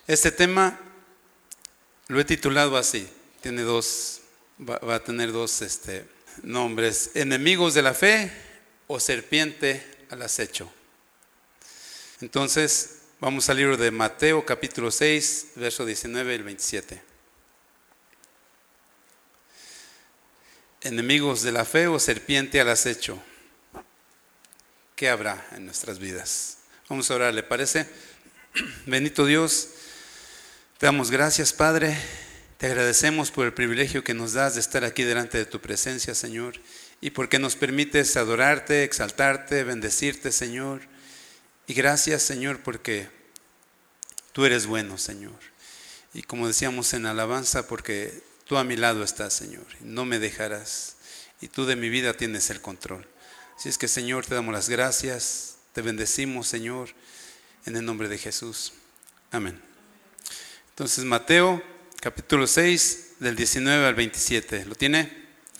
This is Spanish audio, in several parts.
Este tema lo he titulado así, va a tener dos nombres: enemigos de la fe o serpiente al acecho. Entonces, vamos al libro de Mateo capítulo 6, verso 19 y 27. Enemigos de la fe o serpiente al acecho. ¿Qué habrá en nuestras vidas? Vamos a orar, ¿le parece? Bendito Dios, te damos gracias, Padre. Te agradecemos por el privilegio que nos das de estar aquí delante de tu presencia, Señor, y porque nos permites adorarte, exaltarte, bendecirte, Señor. Y gracias, Señor, porque tú eres bueno, Señor. Y como decíamos en alabanza, porque tú a mi lado estás, Señor, y no me dejarás. Y tú de mi vida tienes el control. Así es que, Señor, te damos las gracias, te bendecimos, Señor, en el nombre de Jesús. Amén. Entonces, Mateo capítulo 6, del 19 al 27. ¿Lo tiene?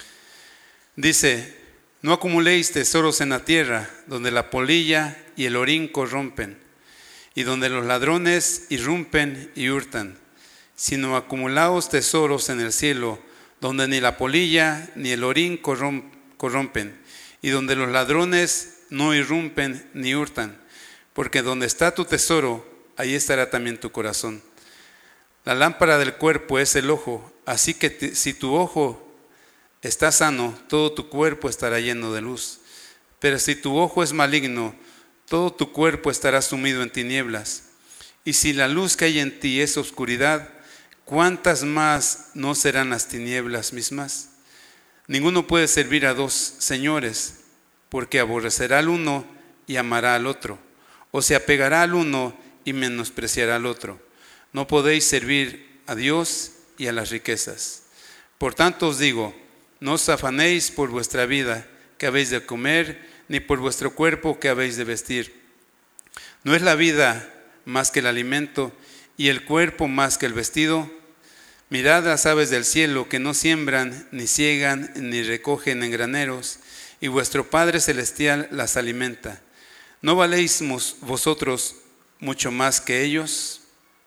Dice: no acumuléis tesoros en la tierra, donde la polilla y el orín corrompen, y donde los ladrones irrumpen y hurtan, sino acumulaos tesoros en el cielo, donde ni la polilla ni el orín corrompen, y donde los ladrones no irrumpen ni hurtan, porque donde está tu tesoro, ahí estará también tu corazón. La lámpara del cuerpo es el ojo, así que si tu ojo está sano, todo tu cuerpo estará lleno de luz. Pero si tu ojo es maligno, todo tu cuerpo estará sumido en tinieblas. Y si la luz que hay en ti es oscuridad, ¿cuántas más no serán las tinieblas mismas? Ninguno puede servir a dos señores, porque aborrecerá al uno y amará al otro, o se apegará al uno y menospreciará al otro. No podéis servir a Dios y a las riquezas. Por tanto os digo, no os afanéis por vuestra vida, que habéis de comer, ni por vuestro cuerpo, que habéis de vestir. ¿No es la vida más que el alimento, y el cuerpo más que el vestido? Mirad las aves del cielo, que no siembran, ni siegan, ni recogen en graneros, y vuestro Padre Celestial las alimenta. ¿No valéis vosotros mucho más que ellos?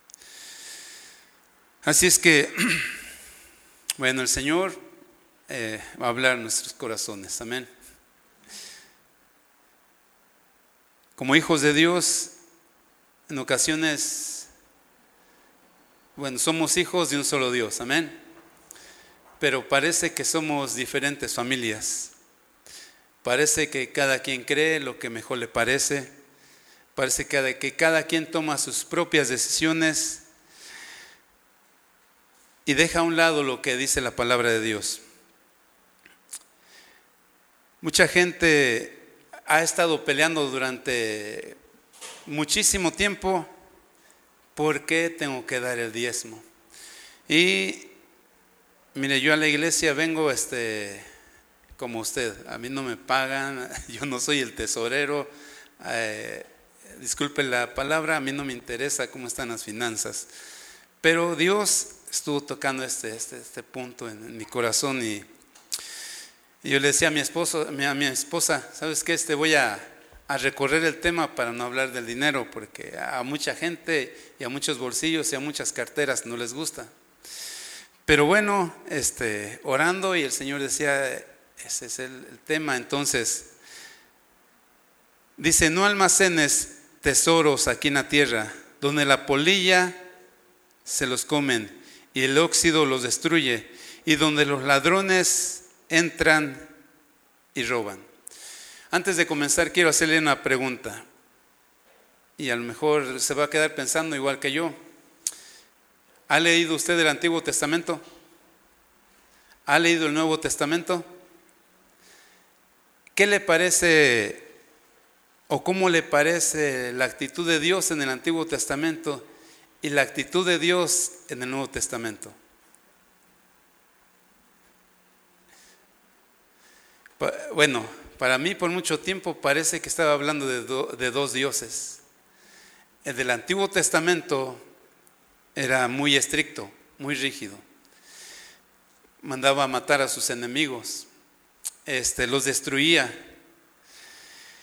Así es que, bueno, el Señor va a hablar en nuestros corazones, amén. Como hijos de Dios, en ocasiones, bueno, somos hijos de un solo Dios, amén. Pero parece que somos diferentes familias. Parece que cada quien cree lo que mejor le parece. Parece que cada quien toma sus propias decisiones y deja a un lado lo que dice la palabra de Dios. Mucha gente ha estado peleando durante muchísimo tiempo: ¿por qué tengo que dar el diezmo? Y mire, yo a la iglesia vengo como usted. A mí no me pagan, yo no soy el tesorero. Disculpe la palabra, a mí no me interesa cómo están las finanzas. Pero Dios estuvo tocando este punto en mi corazón, y yo le decía a mi esposa, ¿sabes qué? Voy a recorrer el tema para no hablar del dinero, porque a mucha gente y a muchos bolsillos y a muchas carteras no les gusta. Pero bueno, orando, y el Señor decía, ese es el tema. Entonces dice: no almacenes tesoros aquí en la tierra, donde la polilla se los comen y el óxido los destruye, y donde los ladrones entran y roban. Antes de comenzar, quiero hacerle una pregunta, y a lo mejor se va a quedar pensando igual que yo. ¿Ha leído usted el Antiguo Testamento? ¿Ha leído el Nuevo Testamento? ¿Qué le parece, o cómo le parece la actitud de Dios en el Antiguo Testamento y la actitud de Dios en el Nuevo Testamento? Bueno, para mí por mucho tiempo parece que estaba hablando de dos dioses. El del Antiguo Testamento era muy estricto, muy rígido. Mandaba a matar a sus enemigos, los destruía,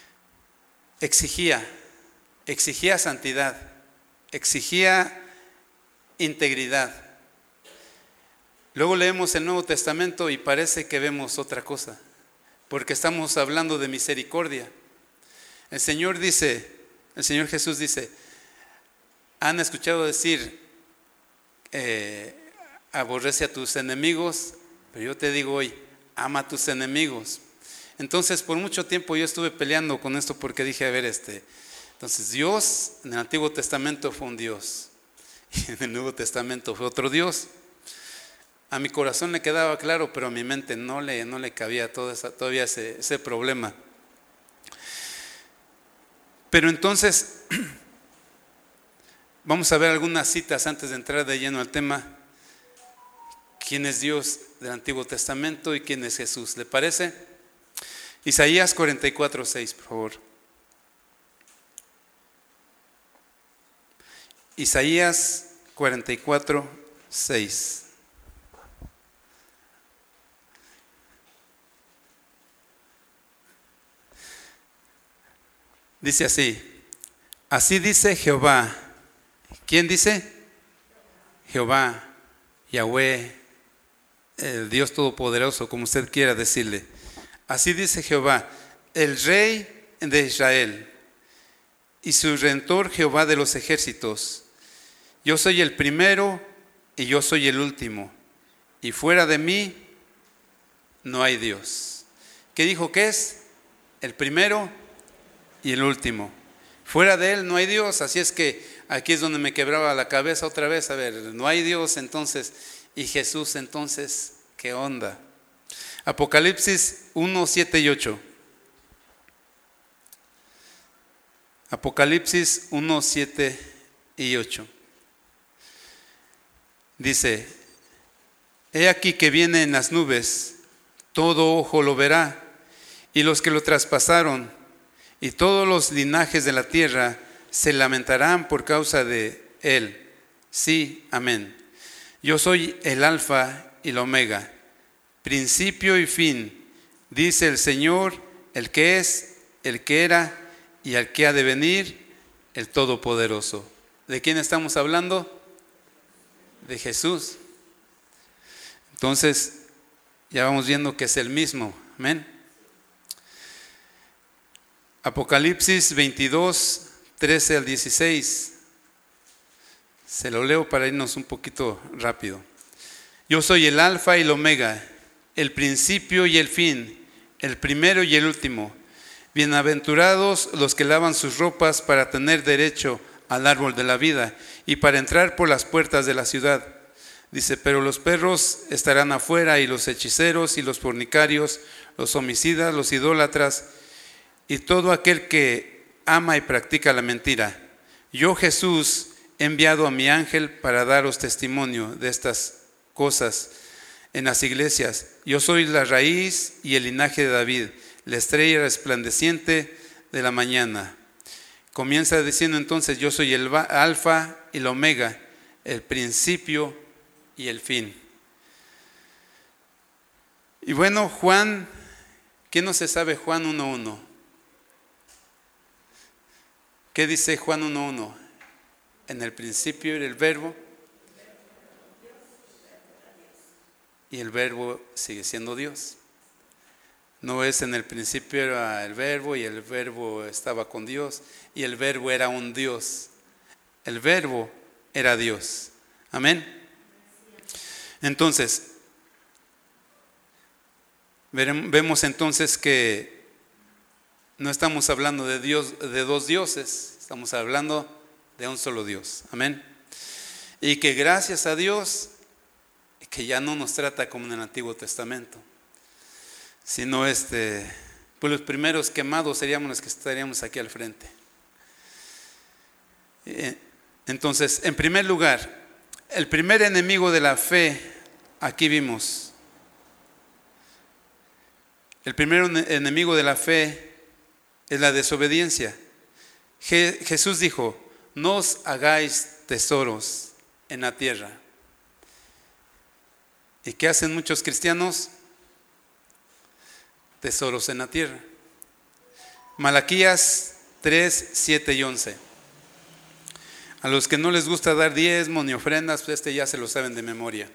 exigía santidad, exigía integridad. Luego leemos el Nuevo Testamento y parece que vemos otra cosa, porque estamos hablando de misericordia. El Señor Jesús dice, han escuchado decir, aborrece a tus enemigos, pero yo te digo hoy, ama a tus enemigos. Entonces por mucho tiempo yo estuve peleando con esto porque dije, a ver, entonces Dios en el Antiguo Testamento fue un Dios y en el Nuevo Testamento fue otro Dios. A mi corazón le quedaba claro, pero a mi mente no le cabía todavía ese problema. Pero entonces vamos a ver algunas citas antes de entrar de lleno al tema. ¿Quién es Dios del Antiguo Testamento y quién es Jesús? ¿Le parece? Isaías 44:6, por favor. Isaías 44:6. Dice así: así dice Jehová. ¿Quién dice? Jehová, Yahweh, el Dios Todopoderoso, como usted quiera decirle. Así dice Jehová, el Rey de Israel y su Redentor, Jehová de los ejércitos. Yo soy el primero y yo soy el último, y fuera de mí no hay Dios. ¿Qué dijo que es? El primero y el último. Fuera de él no hay Dios. Así es que aquí es donde me quebraba la cabeza otra vez. A ver, no hay Dios entonces. ¿Y Jesús entonces qué onda? Apocalipsis 1, 7 y 8. Apocalipsis 1, 7 y 8. Dice: he aquí que viene en las nubes, todo ojo lo verá, y los que lo traspasaron, y todos los linajes de la tierra se lamentarán por causa de él. Sí, amén. Yo soy el Alfa y el Omega, principio y fin, dice el Señor, el que es, el que era y el que ha de venir, el Todopoderoso. ¿De quién estamos hablando? De Jesús. Entonces, ya vamos viendo que es el mismo. Amén. Apocalipsis 22, 13 al 16. Se lo leo para irnos un poquito rápido. Yo soy el Alfa y el Omega, el principio y el fin, el primero y el último. Bienaventurados los que lavan sus ropas para tener derecho al árbol de la vida y para entrar por las puertas de la ciudad. Dice, pero los perros estarán afuera, y los hechiceros y los fornicarios, los homicidas, los idólatras y todo aquel que ama y practica la mentira. Yo, Jesús, he enviado a mi ángel para daros testimonio de estas cosas en las iglesias. Yo soy la raíz y el linaje de David, la estrella resplandeciente de la mañana. Comienza diciendo entonces, yo soy el Alfa y el Omega, el principio y el fin. Y bueno, Juan, ¿qué no se sabe Juan 1:1? ¿Qué dice Juan 1:1? En el principio era el verbo, y el verbo sigue siendo Dios. No es en el principio era el verbo y el verbo estaba con Dios y el verbo era un Dios. El verbo era Dios. Amén. Entonces, vemos entonces que no estamos hablando de Dios, de dos dioses, estamos hablando de un solo Dios. Amén. Y que gracias a Dios, que ya no nos trata como en el Antiguo Testamento, sino pues los primeros quemados seríamos los que estaríamos aquí al frente. Entonces, en primer lugar, el primer enemigo de la fe, aquí vimos, el primer enemigo de la fe es la desobediencia. Jesús dijo, no os hagáis tesoros en la tierra. ¿Y qué hacen muchos cristianos? Tesoros en la tierra. Malaquías 3, 7 y 11. A los que no les gusta dar diezmo ni ofrendas, pues ya se lo saben de memoria.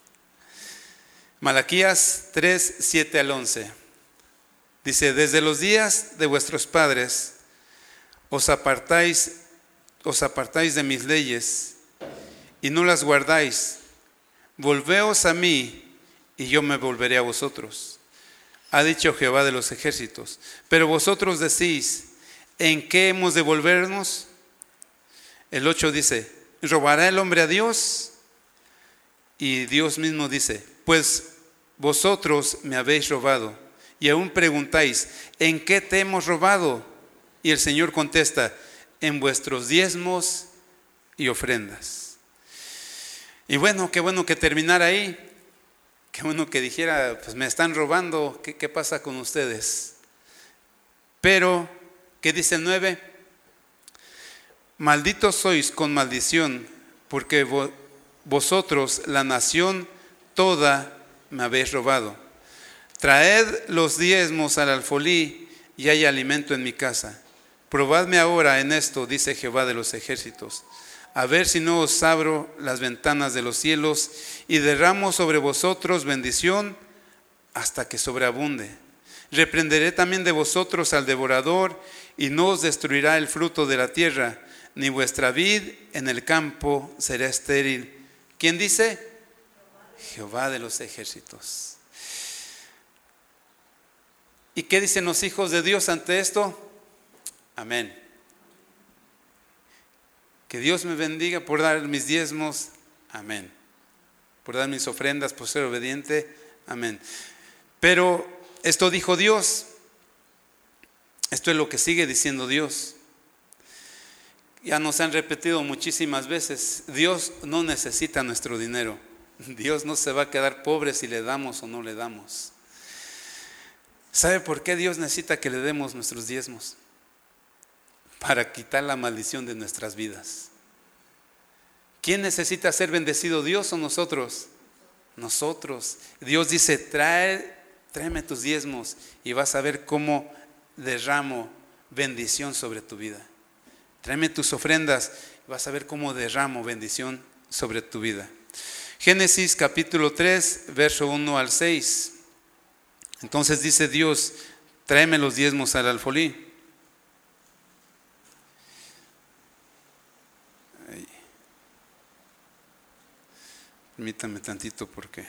Malaquías 3, 7 al 11. Dice: desde los días de vuestros padres os apartáis de mis leyes y no las guardáis. Volveos a mí y yo me volveré a vosotros, ha dicho Jehová de los ejércitos. Pero vosotros decís: ¿en qué hemos de volvernos? El 8 dice: ¿robará el hombre a Dios? Y Dios mismo dice: pues vosotros me habéis robado. Y aún preguntáis: ¿en qué te hemos robado? Y el Señor contesta: en vuestros diezmos y ofrendas. Y bueno, qué bueno que terminara ahí. Qué bueno que dijera: pues me están robando, ¿qué pasa con ustedes? Pero, ¿qué dice el 9? Malditos sois con maldición, porque vosotros, la nación toda, me habéis robado. Traed los diezmos al alfolí y hay alimento en mi casa. Probadme ahora en esto, dice Jehová de los ejércitos, a ver si no os abro las ventanas de los cielos y derramo sobre vosotros bendición hasta que sobreabunde. Reprenderé también de vosotros al devorador y no os destruirá el fruto de la tierra, ni vuestra vid en el campo será estéril. ¿Quién dice? Jehová de los ejércitos. ¿Y qué dicen los hijos de Dios ante esto? Amén. Que Dios me bendiga por dar mis diezmos. Amén. Por dar mis ofrendas, por ser obediente. Amén. Pero esto dijo Dios. Esto es lo que sigue diciendo Dios. Ya nos han repetido muchísimas veces: Dios no necesita nuestro dinero. Dios no se va a quedar pobre si le damos o no le damos. ¿Sabe por qué Dios necesita que le demos nuestros diezmos? Para quitar la maldición de nuestras vidas. ¿Quién necesita ser bendecido, Dios o nosotros? Nosotros. Dios dice: tráeme tus diezmos y vas a ver cómo derramo bendición sobre tu vida. Tráeme tus ofrendas y vas a ver cómo derramo bendición sobre tu vida. Génesis capítulo 3, verso 1 al 6. Entonces dice Dios: tráeme los diezmos al alfolí. Permítame tantito porque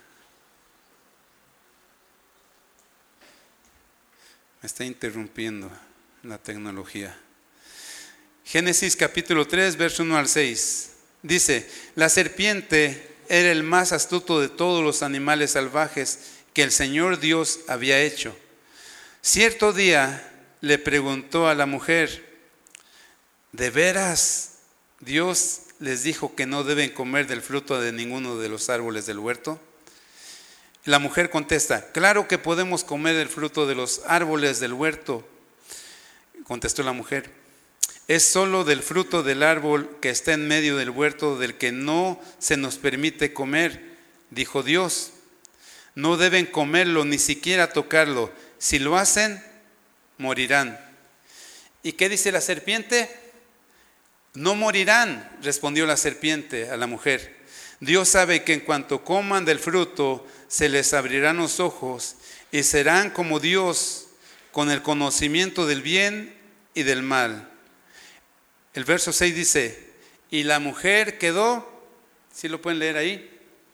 me está interrumpiendo la tecnología. Génesis capítulo 3, verso 1 al 6. Dice: la serpiente era el más astuto de todos los animales salvajes que el Señor Dios había hecho. Cierto día le preguntó a la mujer: ¿de veras Dios les dijo que no deben comer del fruto de ninguno de los árboles del huerto? La mujer contesta: claro que podemos comer del fruto de los árboles del huerto. Contestó la mujer: es solo del fruto del árbol que está en medio del huerto del que no se nos permite comer. Dijo Dios: no deben comerlo, ni siquiera tocarlo. Si lo hacen, morirán. ¿Y qué dice la serpiente? No morirán, respondió la serpiente a la mujer. Dios sabe que en cuanto coman del fruto, se les abrirán los ojos y serán como Dios, con el conocimiento del bien y del mal. El verso 6 dice: y la mujer quedó, ¿sí lo pueden leer ahí?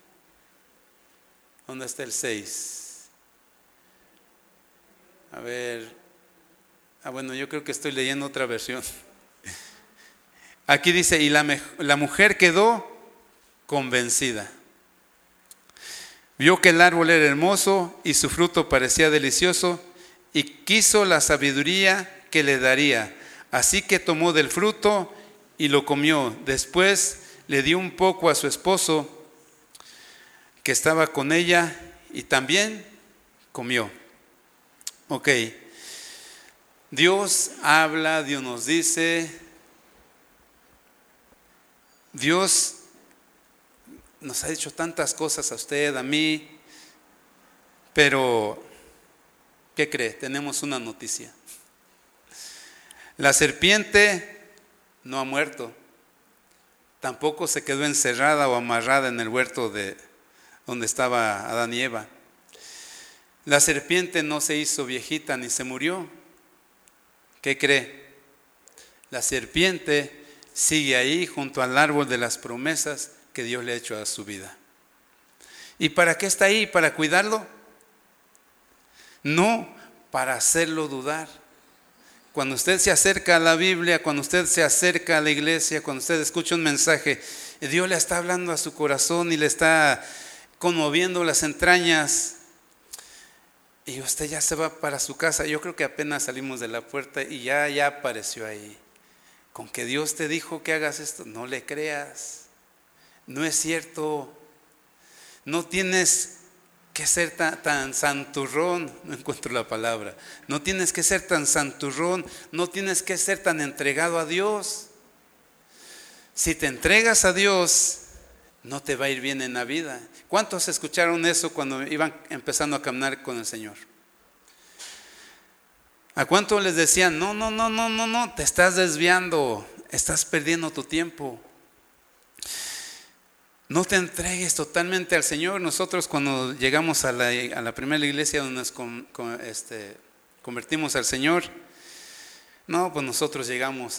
¿Dónde está el 6? A ver. Bueno, yo creo que estoy leyendo otra versión. Aquí dice: y la mujer quedó convencida. Vio que el árbol era hermoso y su fruto parecía delicioso y quiso la sabiduría que le daría. Así que tomó del fruto y lo comió. Después le dio un poco a su esposo que estaba con ella y también comió. Ok. Dios habla, Dios nos dice. Dios nos ha hecho tantas cosas a usted, a mí, pero ¿qué cree? Tenemos una noticia. La serpiente no ha muerto. tampoco se quedó encerrada o amarrada en el huerto de donde estaba Adán y Eva. La serpiente no se hizo viejita ni se murió. ¿Qué cree? La serpiente sigue ahí junto al árbol de las promesas que Dios le ha hecho a su vida. ¿Y para qué está ahí? ¿Para cuidarlo? No, para hacerlo dudar. Cuando usted se acerca a la Biblia, cuando usted se acerca a la iglesia, cuando usted escucha un mensaje, Dios le está hablando a su corazón y le está conmoviendo las entrañas, y usted ya se va para su casa. Yo creo que apenas salimos de la puerta y ya apareció ahí. Con que Dios te dijo que hagas esto, no le creas. No es cierto. No tienes que ser tan santurrón, no encuentro la palabra. No tienes que ser tan santurrón, no tienes que ser tan entregado a Dios. Si te entregas a Dios, no te va a ir bien en la vida. ¿Cuántos escucharon eso cuando iban empezando a caminar con el Señor? ¿A cuántos les decían, no, te estás desviando, estás perdiendo tu tiempo? No te entregues totalmente al Señor. Nosotros cuando llegamos a la primera iglesia donde nos convertimos al Señor, no, pues nosotros llegamos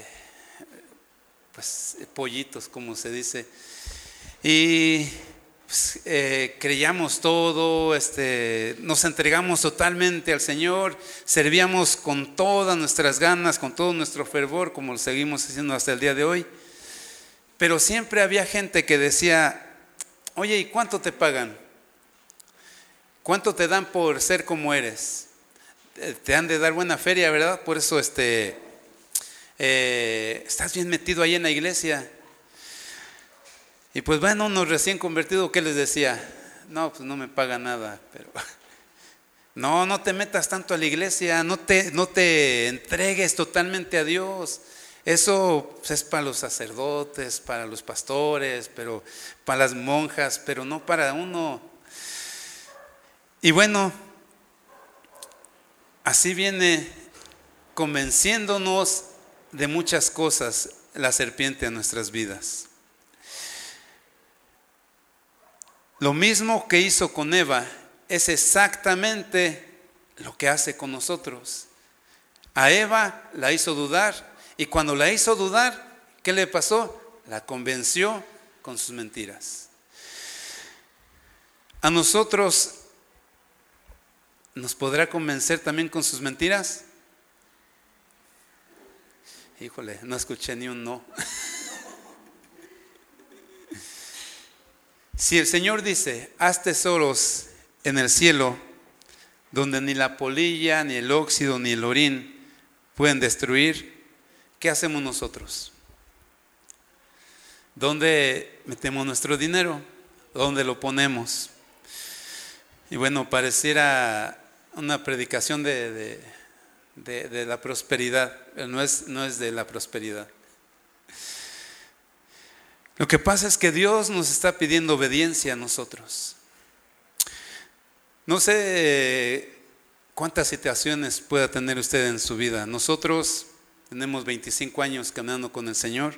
pues pollitos, como se dice, y pues, creíamos todo, nos entregamos totalmente al Señor, servíamos con todas nuestras ganas, con todo nuestro fervor, como lo seguimos haciendo hasta el día de hoy. Pero siempre había gente que decía, oye, ¿y cuánto te pagan? ¿Cuánto te dan por ser como eres? Te han de dar buena feria, ¿verdad? Por eso estás bien metido ahí en la iglesia. Y pues bueno, unos recién convertidos, ¿qué les decía? No, pues no me paga nada, pero no te metas tanto a la iglesia, no te entregues totalmente a Dios. Eso pues, es para los sacerdotes, para los pastores, pero para las monjas, pero no para uno. Y bueno, así viene convenciéndonos de muchas cosas la serpiente en nuestras vidas. Lo mismo que hizo con Eva es exactamente lo que hace con nosotros. A Eva la hizo dudar. Y cuando la hizo dudar, ¿qué le pasó? La convenció con sus mentiras. ¿A nosotros nos podrá convencer también con sus mentiras? Híjole, no escuché ni un no. Si el Señor dice, haz tesoros en el cielo, donde ni la polilla, ni el óxido, ni el orín pueden destruir, ¿qué hacemos nosotros? ¿Dónde metemos nuestro dinero? ¿Dónde lo ponemos? Y bueno, pareciera una predicación de la prosperidad, pero no es de la prosperidad. Lo que pasa es que Dios nos está pidiendo obediencia a nosotros. No sé cuántas situaciones pueda tener usted en su vida. Nosotros tenemos 25 años caminando con el Señor.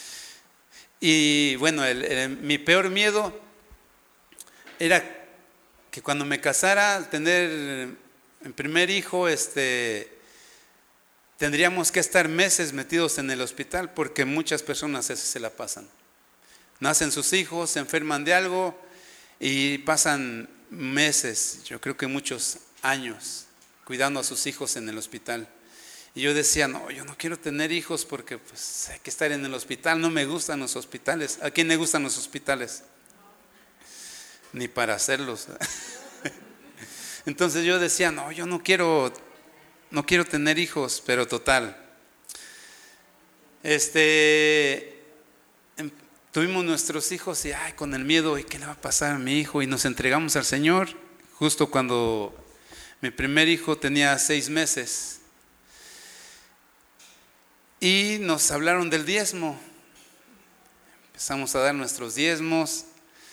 Y bueno, mi peor miedo era que cuando me casara, al tener mi primer hijo, tendríamos que estar meses metidos en el hospital, porque muchas personas así se la pasan. Nacen sus hijos, se enferman de algo y pasan meses, yo creo que muchos años, cuidando a sus hijos en el hospital. Y yo decía, no, yo no quiero tener hijos porque pues, hay que estar en el hospital, no me gustan los hospitales. ¿A quién le gustan los hospitales? Ni para hacerlos. Entonces yo decía, no, yo no quiero tener hijos, pero total. Tuvimos nuestros hijos y con el miedo, ¿y qué le va a pasar a mi hijo? Y nos entregamos al Señor justo cuando mi primer hijo tenía 6 meses. Y nos hablaron del diezmo. Empezamos a dar nuestros diezmos.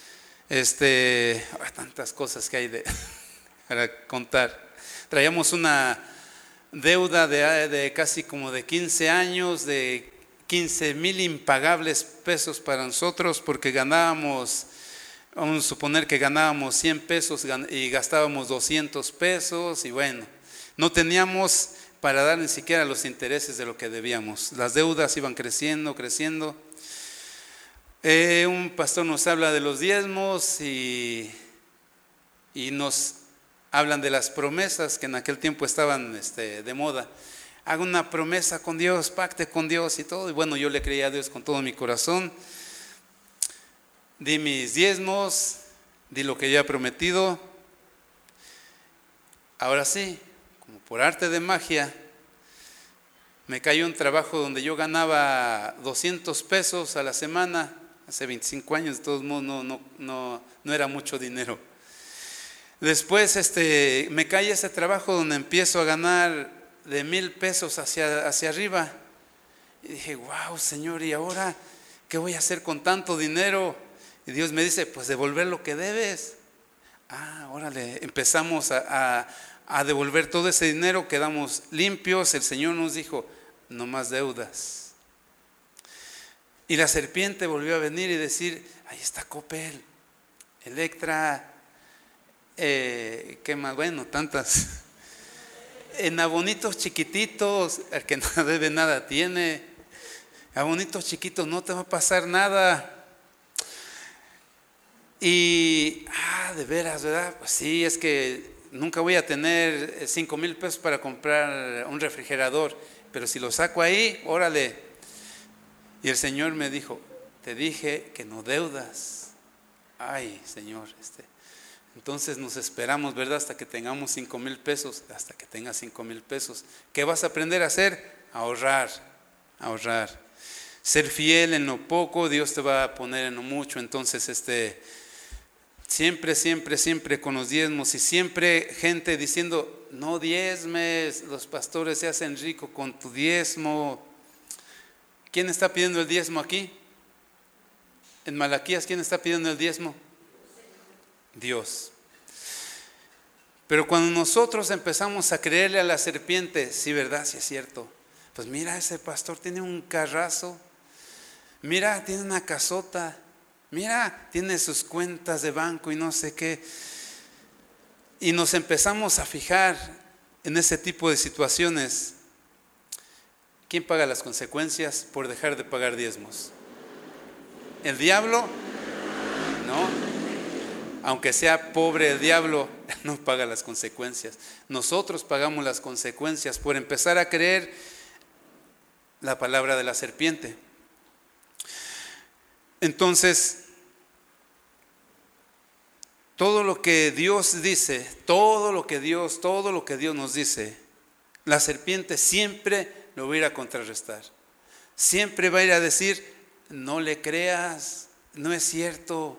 Tantas cosas que hay para contar. Traíamos una deuda de casi como de 15 años, de 15,000 impagables pesos para nosotros, porque ganábamos, vamos a suponer que ganábamos 100 pesos y gastábamos 200 pesos, y bueno, no teníamos para dar ni siquiera los intereses de lo que debíamos. Las deudas iban creciendo. Un pastor nos habla de los diezmos y nos hablan de las promesas que en aquel tiempo estaban de moda. Haga una promesa con Dios, pacte con Dios y todo. Y bueno, yo le creía a Dios con todo mi corazón. Di mis diezmos, di lo que ya he prometido. Ahora sí, como por arte de magia, me cayó un trabajo donde yo ganaba 200 pesos a la semana. Hace 25 años, de todos modos, no era mucho dinero. Después me cae ese trabajo donde empiezo a ganar de 1,000 pesos hacia arriba. Y dije, wow, Señor, ¿y ahora qué voy a hacer con tanto dinero? Y Dios me dice, pues devolver lo que debes. Órale, empezamos a devolver todo ese dinero, quedamos limpios. El Señor nos dijo, no más deudas. Y la serpiente volvió a venir y decir, ahí está Coppel, Electra, ¿qué más? Bueno, tantas. En abonitos chiquititos, el que no debe nada tiene. Abonitos chiquitos, no te va a pasar nada. Y, de veras, ¿verdad? Pues sí, es que nunca voy a tener 5,000 pesos para comprar un refrigerador, pero si lo saco ahí, órale. Y el Señor me dijo, te dije que no deudas. Ay, Señor, entonces nos esperamos, ¿verdad? Hasta que tengamos 5,000 pesos, hasta que tengas 5,000 pesos. ¿Qué vas a aprender a hacer? Ahorrar. Ser fiel en lo poco, Dios te va a poner en lo mucho. Entonces, siempre con los diezmos, y siempre gente diciendo, no diezmes, los pastores se hacen ricos con tu diezmo. ¿Quién está pidiendo el diezmo aquí? En Malaquías, ¿quién está pidiendo el diezmo? Dios. Pero cuando nosotros empezamos a creerle a la serpiente, sí, ¿verdad? Sí es cierto. Pues mira, ese pastor tiene un carrazo, mira, tiene una casota, mira, tiene sus cuentas de banco y no sé qué. Y nos empezamos a fijar en ese tipo de situaciones. ¿Quién paga las consecuencias por dejar de pagar diezmos? ¿El diablo? No. Aunque sea pobre el diablo, no paga las consecuencias. Nosotros pagamos las consecuencias por empezar a creer la palabra de la serpiente. Entonces, todo lo que Dios dice, todo lo que Dios nos dice, la serpiente siempre lo va a ir a contrarrestar. Siempre va a ir a decir, no le creas, no es cierto.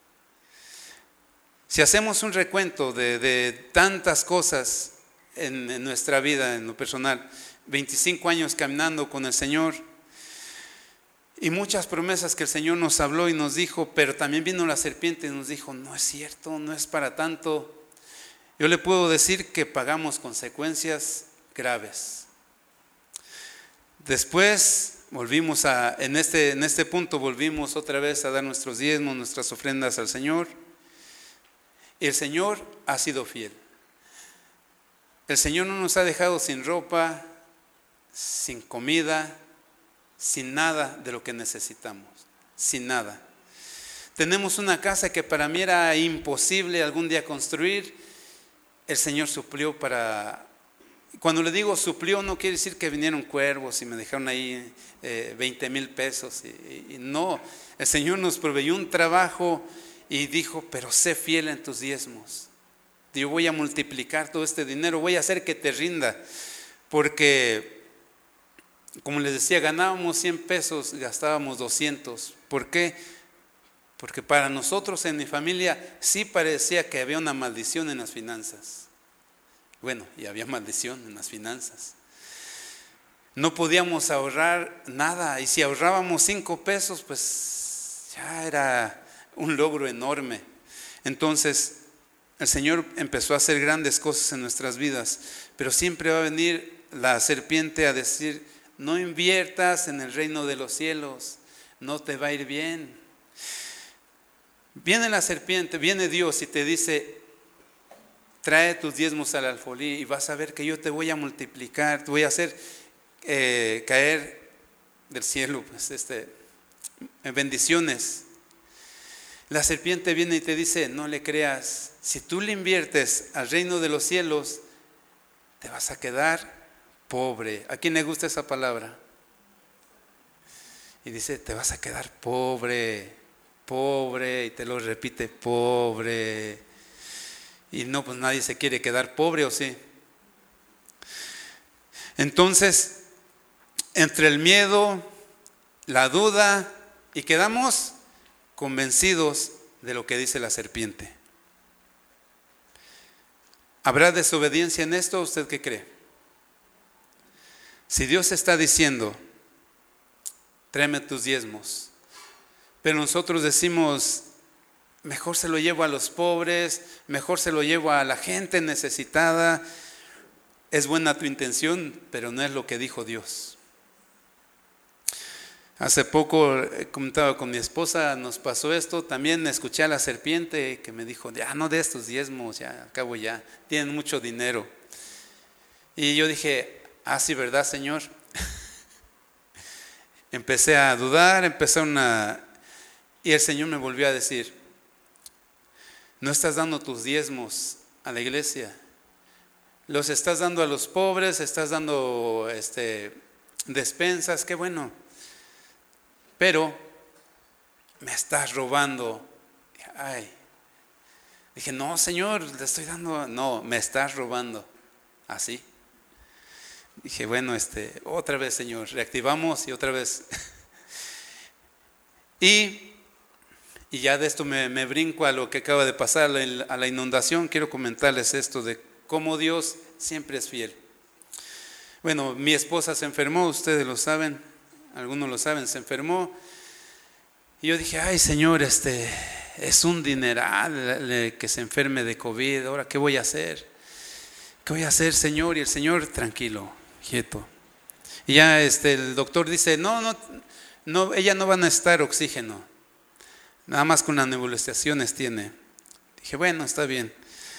Si hacemos un recuento de tantas cosas en nuestra vida, en lo personal, 25 años caminando con el Señor y muchas promesas que el Señor nos habló y nos dijo, pero también vino la serpiente y nos dijo, no es cierto, no es para tanto. Yo le puedo decir que pagamos consecuencias graves. Después volvimos en este punto volvimos otra vez a dar nuestros diezmos, nuestras ofrendas al Señor. El Señor ha sido fiel. El Señor no nos ha dejado sin ropa, sin comida, sin nada de lo que necesitamos, sin nada. Tenemos una casa que para mí era imposible algún día construir. El Señor suplió para... Cuando le digo suplió, no quiere decir que vinieron cuervos y me dejaron ahí 20,000 pesos. Y no, el Señor nos proveyó un trabajo y dijo, pero sé fiel en tus diezmos. Yo voy a multiplicar todo este dinero, voy a hacer que te rinda. Porque, como les decía, ganábamos 100 pesos, gastábamos 200. ¿Por qué? Porque para nosotros en mi familia sí parecía que había una maldición en las finanzas. Bueno, y había maldición en las finanzas. No podíamos ahorrar nada, y si ahorrábamos 5 pesos, pues ya era un logro enorme. Entonces, el Señor empezó a hacer grandes cosas en nuestras vidas, pero siempre va a venir la serpiente a decir, no inviertas en el reino de los cielos, no te va a ir bien. Viene la serpiente, viene Dios y te dice, trae tus diezmos al alfolí y vas a ver que yo te voy a multiplicar, te voy a hacer caer del cielo pues, bendiciones. La serpiente viene y te dice, no le creas, si tú le inviertes al reino de los cielos, te vas a quedar pobre. ¿A quién le gusta esa palabra? Y dice, te vas a quedar pobre, pobre, y te lo repite, pobre. Y no, pues nadie se quiere quedar pobre, ¿o sí? Entonces, entre el miedo, la duda, y quedamos convencidos de lo que dice la serpiente. ¿Habrá desobediencia en esto? ¿Usted qué cree? Si Dios está diciendo, tráeme tus diezmos, pero nosotros decimos, mejor se lo llevo a los pobres, mejor se lo llevo a la gente necesitada. Es buena tu intención, pero no es lo que dijo Dios. Hace poco comentaba con mi esposa, nos pasó esto, también escuché a la serpiente que me dijo, ya no de estos diezmos, ya acabo ya, tienen mucho dinero. Y yo dije, sí, ¿verdad, Señor? Empecé a dudar, y el Señor me volvió a decir, no estás dando tus diezmos a la iglesia, los estás dando a los pobres, estás dando despensas, qué bueno, pero me estás robando. Dije, no, Señor, le estoy dando, no, me estás robando, así. Dije, bueno, otra vez, Señor, reactivamos y otra vez. y ya de esto me brinco a lo que acaba de pasar, a la inundación. Quiero comentarles esto de cómo Dios siempre es fiel. Bueno, mi esposa se enfermó, ustedes lo saben, algunos lo saben, se enfermó. Y yo dije, ay, Señor, es un dineral que se enferme de COVID, ahora, ¿qué voy a hacer? ¿Qué voy a hacer, Señor? Y el Señor, tranquilo, quieto. Y ya el doctor dice, no, ella no va a necesitar oxígeno, nada más con las nebulizaciones tiene. Dije, bueno, está bien.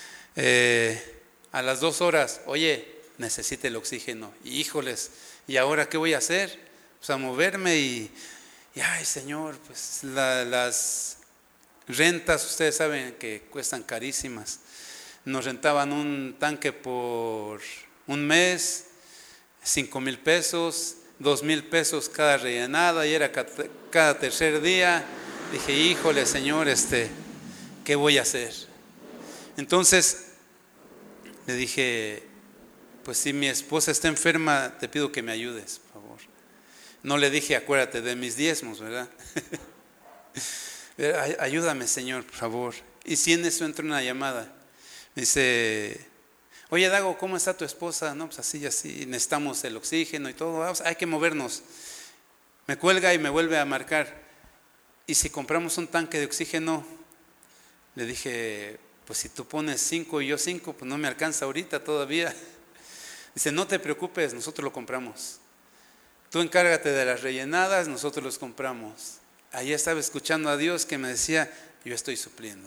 A las 2 horas, oye, necesita el oxígeno. Híjoles, ¿y ahora qué voy a hacer? Pues a moverme y ay, Señor, pues las rentas, ustedes saben que cuestan carísimas. Nos rentaban un tanque por un mes, 5,000 pesos, 2,000 pesos cada rellenada, y era cada tercer día. Dije, híjole, Señor, ¿qué voy a hacer? Entonces le dije, pues si mi esposa está enferma, te pido que me ayudes, por favor. No le dije, acuérdate de mis diezmos, ¿verdad? Ayúdame, Señor, por favor. Y si en eso entra una llamada, me dice, oye, Dago, ¿cómo está tu esposa? No, pues así y así, necesitamos el oxígeno y todo, hay que movernos. Me cuelga y me vuelve a marcar. ¿Y si compramos un tanque de oxígeno? Le dije, pues si tú pones 5 y yo 5, pues no me alcanza ahorita todavía. Dice, no te preocupes, nosotros lo compramos. Tú encárgate de las rellenadas, nosotros los compramos. Ahí estaba escuchando a Dios que me decía, yo estoy supliendo.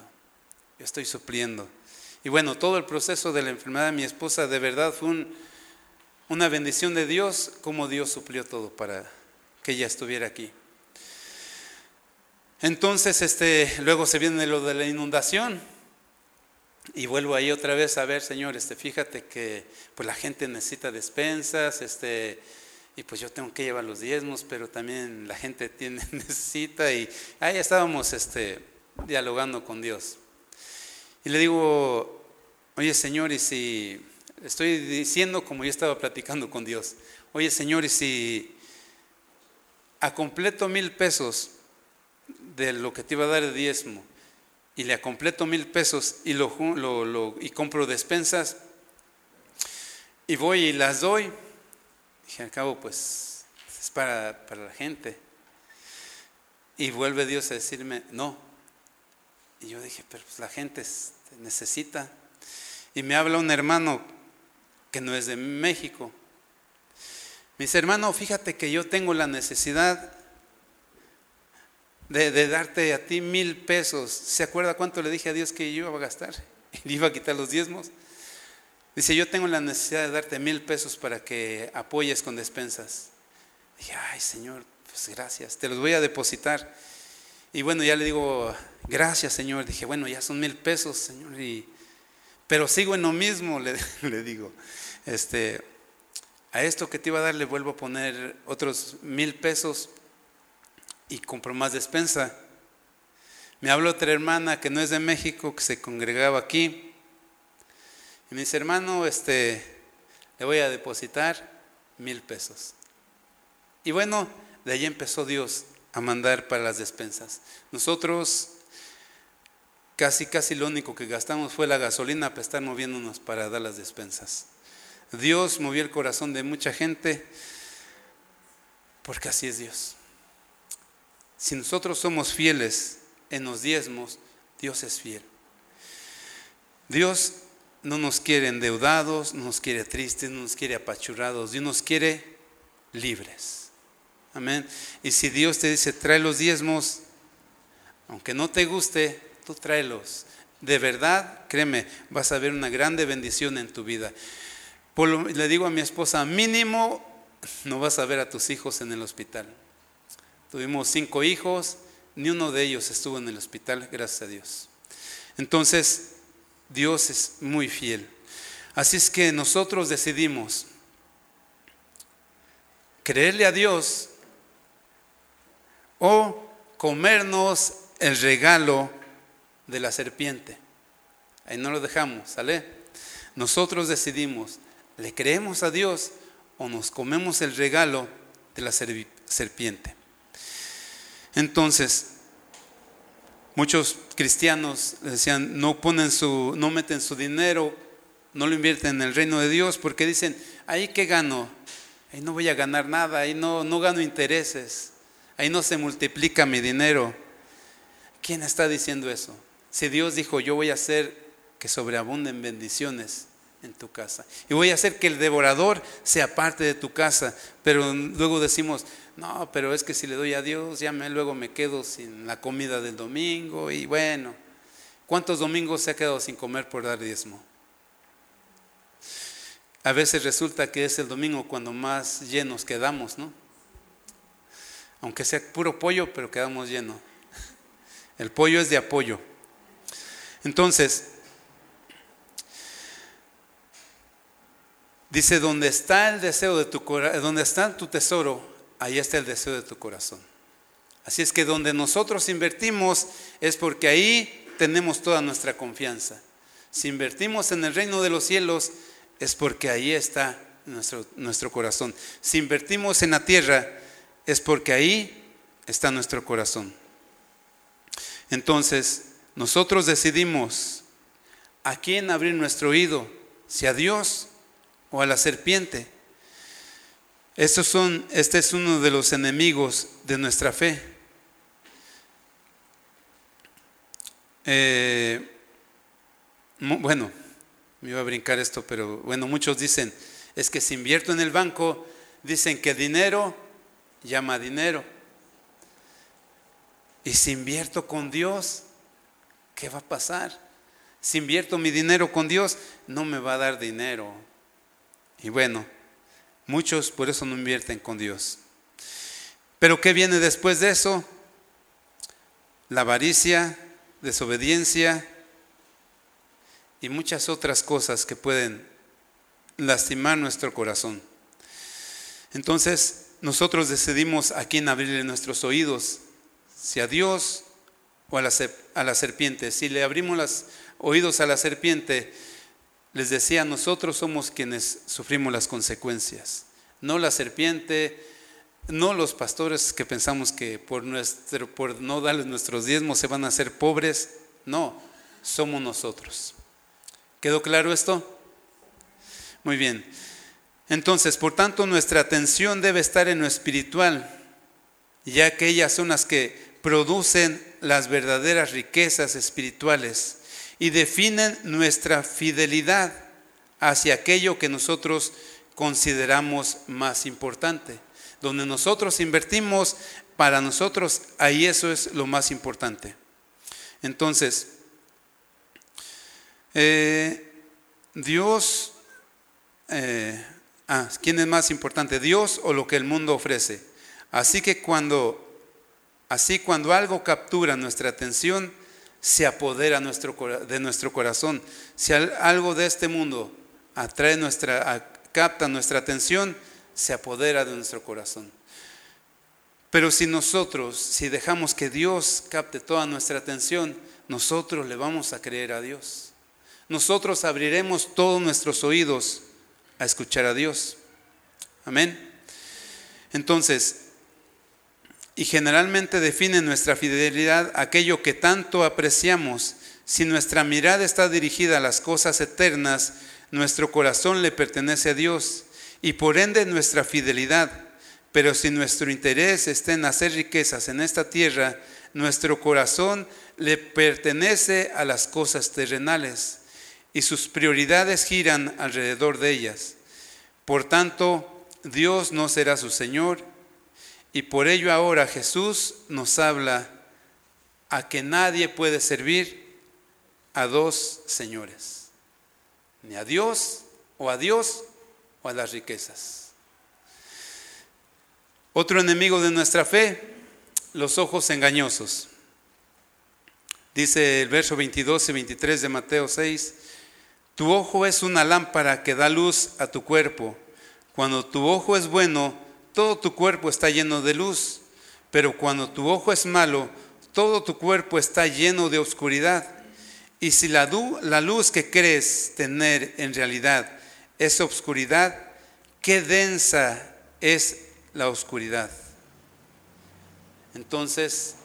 Y bueno, todo el proceso de la enfermedad de mi esposa de verdad fue una bendición de Dios, como Dios suplió todo para que ella estuviera aquí. Entonces, luego se viene lo de la inundación y vuelvo ahí otra vez a ver, Señor, fíjate que pues la gente necesita despensas, y pues yo tengo que llevar los diezmos, pero también la gente necesita, y ahí estábamos dialogando con Dios. Y le digo, oye, Señor, y si estoy diciendo como yo estaba platicando con Dios, oye, Señor, y si a completo 1,000 pesos de lo que te iba a dar de diezmo, y le completo 1,000 pesos y y compro despensas, y voy y las doy, dije, al cabo, pues es para la gente. Y vuelve Dios a decirme, no. Y yo dije, pero pues la gente necesita. Y me habla un hermano que no es de México. Mis hermanos, fíjate que yo tengo la necesidad de darte a ti 1,000 pesos. ¿Se acuerda cuánto le dije a Dios que yo iba a gastar? Y iba a quitar los diezmos. Dice, yo tengo la necesidad de darte 1,000 pesos para que apoyes con despensas. Dije, ay Señor, pues gracias, te los voy a depositar. Y bueno, ya le digo, gracias Señor. Dije, bueno, ya son 1,000 pesos, Señor. Pero sigo en lo mismo, le digo. A esto que te iba a dar le vuelvo a poner otros 1,000 pesos y compro más despensa. Me habló otra hermana que no es de México, que se congregaba aquí. Y me dice, hermano, le voy a depositar 1,000 pesos. Y bueno, de ahí empezó Dios a mandar para las despensas. Nosotros casi lo único que gastamos fue la gasolina para estar moviéndonos para dar las despensas. Dios movió el corazón de mucha gente, porque así es Dios. Si nosotros somos fieles en los diezmos, Dios es fiel. Dios no nos quiere endeudados, no nos quiere tristes, no nos quiere apachurrados. Dios nos quiere libres. Amén. Y si Dios te dice, trae los diezmos, aunque no te guste, tú tráelos. De verdad, créeme, vas a ver una grande bendición en tu vida. Le digo a mi esposa, mínimo no vas a ver a tus hijos en el hospital. Tuvimos 5 hijos, ni uno de ellos estuvo en el hospital, gracias a Dios. Entonces, Dios es muy fiel. Así es que nosotros decidimos creerle a Dios o comernos el regalo de la serpiente. Ahí no lo dejamos, ¿sale? Nosotros decidimos, ¿le creemos a Dios o nos comemos el regalo de la serpiente? Entonces, muchos cristianos decían, no meten su dinero, no lo invierten en el reino de Dios, porque dicen, ¿ahí qué gano? Ahí no voy a ganar nada, ahí no gano intereses, ahí no se multiplica mi dinero. ¿Quién está diciendo eso? Si Dios dijo, yo voy a hacer que sobreabunden bendiciones en tu casa, y voy a hacer que el devorador sea parte de tu casa, pero luego decimos, no, pero es que si le doy a Dios, luego me quedo sin la comida del domingo. Y bueno, ¿cuántos domingos se ha quedado sin comer por dar diezmo? A veces resulta que es el domingo cuando más llenos quedamos, ¿no? Aunque sea puro pollo, pero quedamos llenos. El pollo es de apoyo. Entonces, dice, donde está el deseo de tu corazón, donde está tu tesoro, ahí está el deseo de tu corazón. Así es que donde nosotros invertimos es porque ahí tenemos toda nuestra confianza. Si invertimos en el reino de los cielos es porque ahí está nuestro corazón. Si invertimos en la tierra es porque ahí está nuestro corazón. Entonces, nosotros decidimos a quién abrir nuestro oído, si a Dios o a la serpiente. Este es uno de los enemigos de nuestra fe. Bueno, me iba a brincar esto, pero bueno, muchos dicen, es que si invierto en el banco, dicen que dinero llama dinero. Y si invierto con Dios, ¿qué va a pasar? Si invierto mi dinero con Dios, no me va a dar dinero. Y bueno, muchos por eso no invierten con Dios. Pero ¿qué viene después de eso? La avaricia, desobediencia y muchas otras cosas que pueden lastimar nuestro corazón. Entonces, nosotros decidimos a quién abrirle nuestros oídos, si a Dios o a la serpiente. Si le abrimos los oídos a la serpiente, les decía, nosotros somos quienes sufrimos las consecuencias, no la serpiente, no los pastores que pensamos que por no darles nuestros diezmos se van a hacer pobres. No, somos nosotros. ¿Quedó claro esto? Muy bien. Entonces, por tanto, nuestra atención debe estar en lo espiritual, ya que ellas son las que producen las verdaderas riquezas espirituales y definen nuestra fidelidad hacia aquello que nosotros consideramos más importante. Donde nosotros invertimos, para nosotros, ahí eso es lo más importante. Entonces, Dios, ¿quién es más importante? ¿Dios o lo que el mundo ofrece? Así cuando algo captura nuestra atención, se apodera de nuestro corazón. Si algo de este mundo capta nuestra atención, se apodera de nuestro corazón. Pero si dejamos que Dios capte toda nuestra atención, nosotros le vamos a creer a Dios. Nosotros abriremos todos nuestros oídos a escuchar a Dios. Amén. Entonces, y generalmente define nuestra fidelidad aquello que tanto apreciamos. Si nuestra mirada está dirigida a las cosas eternas, nuestro corazón le pertenece a Dios y por ende nuestra fidelidad. Pero si nuestro interés está en hacer riquezas en esta tierra, nuestro corazón le pertenece a las cosas terrenales y sus prioridades giran alrededor de ellas. Por tanto, Dios no será su Señor. Y por ello ahora Jesús nos habla a que nadie puede servir a dos señores, ni a Dios o a las riquezas. Otro enemigo de nuestra fe, los ojos engañosos. Dice el verso 22 y 23 de Mateo 6, tu ojo es una lámpara que da luz a tu cuerpo. Cuando tu ojo es bueno, todo tu cuerpo está lleno de luz, pero cuando tu ojo es malo, todo tu cuerpo está lleno de oscuridad. Y si la luz que crees tener en realidad es oscuridad, qué densa es la oscuridad. Entonces,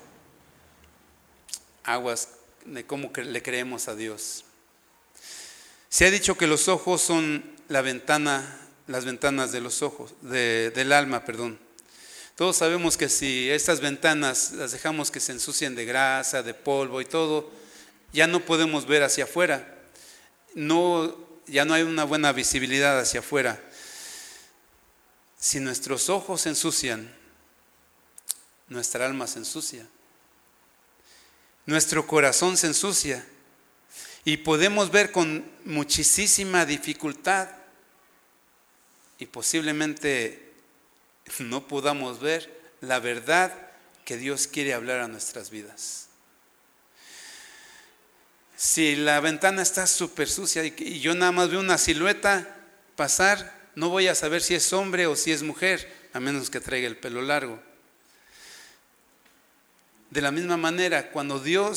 aguas de cómo le creemos a Dios. Se ha dicho que los ojos son las ventanas de los ojos, del alma, perdón. Todos sabemos que si estas ventanas las dejamos que se ensucien de grasa, de polvo y todo, ya no podemos ver hacia afuera. Ya no hay una buena visibilidad hacia afuera. Si nuestros ojos se ensucian, nuestra alma se ensucia. Nuestro corazón se ensucia. Y podemos ver con muchísima dificultad. Y posiblemente no podamos ver la verdad que Dios quiere hablar a nuestras vidas. Si la ventana está súper sucia y yo nada más veo una silueta pasar, no voy a saber si es hombre o si es mujer, a menos que traiga el pelo largo. De la misma manera, cuando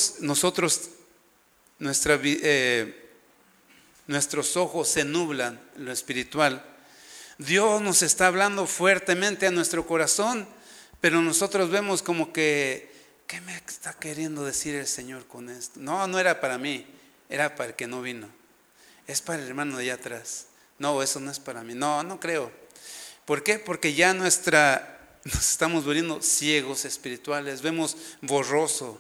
nuestros ojos se nublan en lo espiritual, Dios nos está hablando fuertemente a nuestro corazón, pero nosotros vemos como que, ¿qué me está queriendo decir el Señor con esto? No era para mí, era para el que no vino. Es para el hermano de allá atrás. No, eso no es para mí. No creo. ¿Por qué? Porque ya nos estamos volviendo ciegos espirituales, vemos borroso.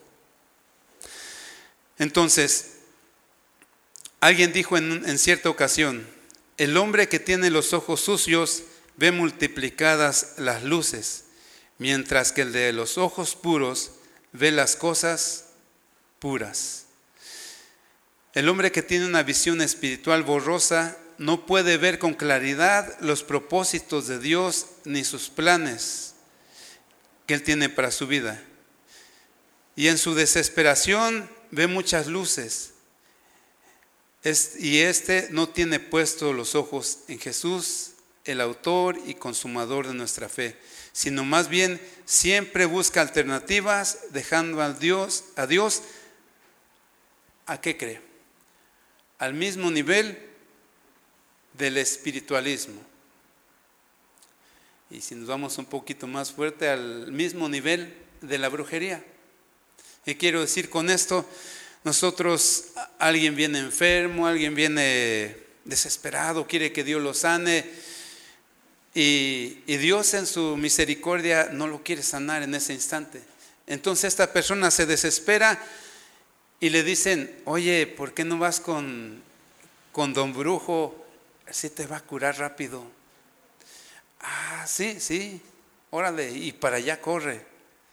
Entonces, alguien dijo en cierta ocasión, el hombre que tiene los ojos sucios ve multiplicadas las luces, mientras que el de los ojos puros ve las cosas puras. El hombre que tiene una visión espiritual borrosa no puede ver con claridad los propósitos de Dios ni sus planes que Él tiene para su vida. Y en su desesperación ve muchas luces. Y no tiene puesto los ojos en Jesús, el autor y consumador de nuestra fe, sino más bien siempre busca alternativas, dejando a Dios, ¿a qué cree? Al mismo nivel del espiritualismo. Y si nos vamos un poquito más fuerte, al mismo nivel de la brujería. Y quiero decir con esto, alguien viene enfermo, alguien viene desesperado, quiere que Dios lo sane, y Dios en su misericordia no lo quiere sanar en ese instante. Entonces esta persona se desespera y le dicen, oye, ¿por qué no vas con don brujo? Así te va a curar rápido. Sí, sí, órale, y para allá corre.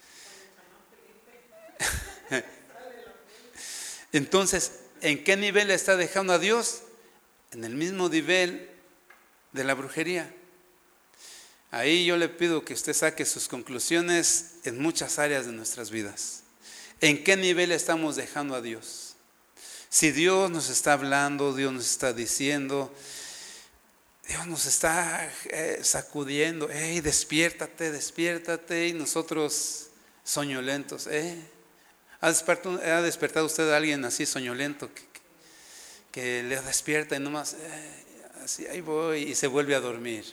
Entonces, ¿en qué nivel está dejando a Dios? En el mismo nivel de la brujería. Ahí yo le pido que usted saque sus conclusiones en muchas áreas de nuestras vidas. ¿En qué nivel estamos dejando a Dios? Si Dios nos está hablando, Dios nos está diciendo, Dios nos está sacudiendo, hey, despiértate, despiértate, y nosotros soñolentos, ¿ha despertado usted a alguien así soñolento que le despierta y nomás, así ahí voy, y se vuelve a dormir?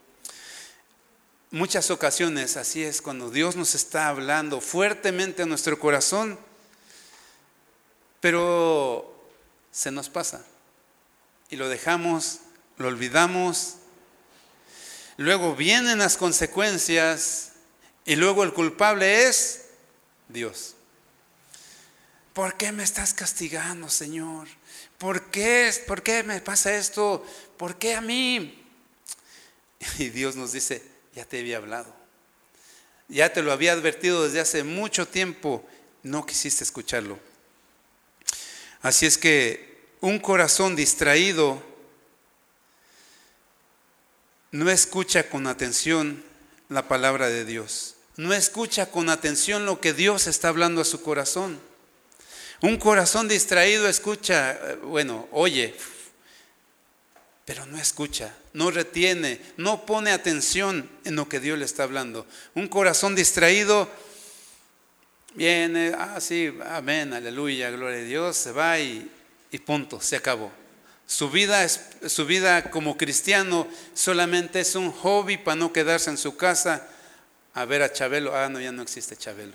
Muchas ocasiones así es cuando Dios nos está hablando fuertemente a nuestro corazón, pero se nos pasa y lo dejamos, lo olvidamos. Luego vienen las consecuencias y luego el culpable es Dios. ¿Por qué me estás castigando, Señor? ¿Por qué me pasa esto? ¿Por qué a mí? Y Dios nos dice, ya te había hablado, ya te lo había advertido desde hace mucho tiempo, no quisiste escucharlo. Así es que un corazón distraído no escucha con atención la palabra de Dios, no escucha con atención lo que Dios está hablando a su corazón. Un corazón distraído escucha, oye, pero no escucha, no retiene, no pone atención en lo que Dios le está hablando. Un corazón distraído viene, sí, amén, aleluya, gloria a Dios, se va y punto, se acabó. Su vida como cristiano solamente es un hobby para no quedarse en su casa a ver a Chabelo. No, ya no existe Chabelo.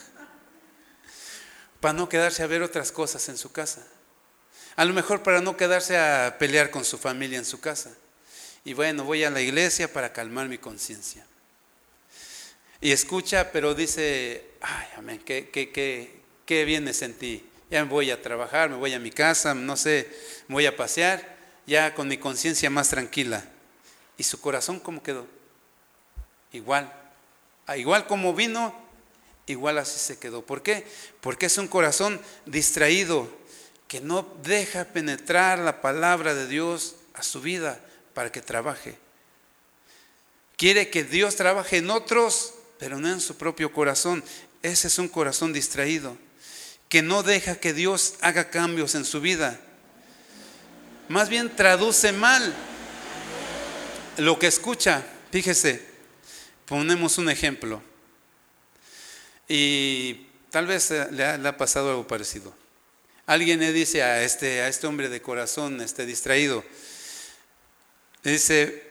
Para no quedarse a ver otras cosas en su casa. A lo mejor para no quedarse a pelear con su familia en su casa. Y voy a la iglesia para calmar mi conciencia. Y escucha, pero dice, ay, amén, qué bien me sentí. Ya me voy a trabajar, me voy a mi casa, no sé, me voy a pasear, ya con mi conciencia más tranquila. ¿Y su corazón cómo quedó? Igual como vino, igual así se quedó. ¿Por qué? Porque es un corazón distraído, que no deja penetrar la palabra de Dios a su vida para que trabaje. Quiere que Dios trabaje en otros, pero no en su propio corazón. Ese es un corazón distraído, que no deja que Dios haga cambios en su vida. Más bien traduce mal lo que escucha. Fíjese, ponemos un ejemplo. Y tal vez le ha pasado algo parecido. Alguien le dice a este hombre de corazón distraído, le dice,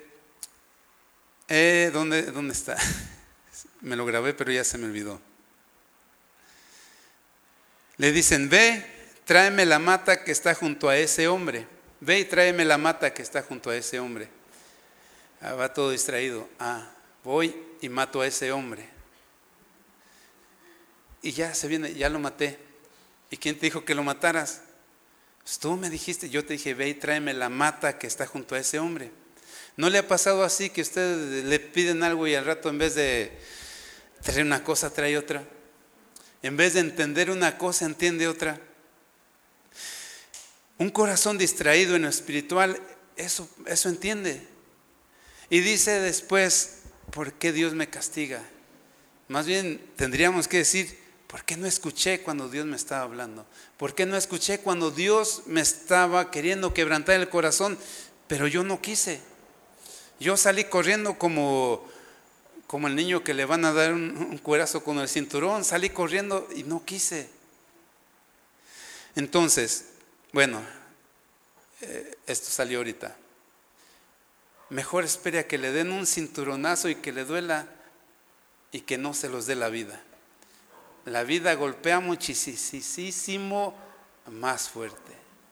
¿dónde está? Me lo grabé, pero ya se me olvidó. Le dicen, ve, tráeme la mata que está junto a ese hombre. Ve y tráeme la mata que está junto a ese hombre. Va todo distraído. Voy y mato a ese hombre. Y ya se viene, ya lo maté. ¿Y quién te dijo que lo mataras? Pues tú me dijiste, yo te dije, ve y tráeme la mata que está junto a ese hombre. ¿No le ha pasado así que usted le piden algo y al rato en vez de traer una cosa trae otra? En vez de entender una cosa entiende otra. Un corazón distraído en lo espiritual, eso entiende. Y dice después, ¿por qué Dios me castiga? Más bien tendríamos que decir, ¿por qué no escuché cuando Dios me estaba hablando? ¿Por qué no escuché cuando Dios me estaba queriendo quebrantar el corazón? Pero yo no quise. Yo salí corriendo como el niño que le van a dar un cuerazo con el cinturón. Salí corriendo y no quise. Entonces, esto salió ahorita. Mejor espere a que le den un cinturonazo y que le duela y que no se los dé la vida. La vida golpea muchísimo más fuerte.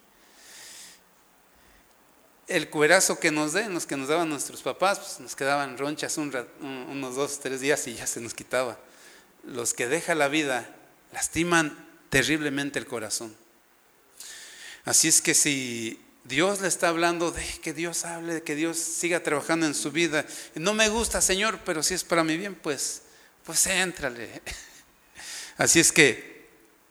El cuerazo que nos den, los que nos daban nuestros papás, pues nos quedaban ronchas unos 2, 3 días y ya se nos quitaba. Los que deja la vida lastiman terriblemente el corazón. Así es que si Dios le está hablando de que Dios hable, de que Dios siga trabajando en su vida. No me gusta, Señor, pero si es para mi bien, pues éntrale. Así es que,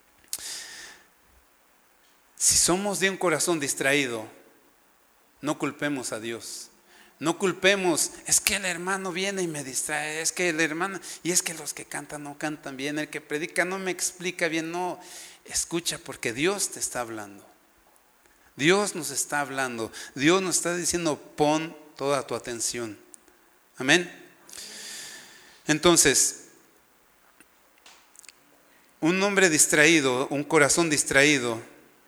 si somos de un corazón distraído, no culpemos a Dios. No culpemos, es que el hermano viene y me distrae, es que el hermano, y es que los que cantan no cantan bien, el que predica no me explica bien. No, escucha, porque Dios te está hablando. Dios nos está hablando, Dios nos está diciendo, pon toda tu atención. Amén. Entonces, un hombre distraído, un corazón distraído,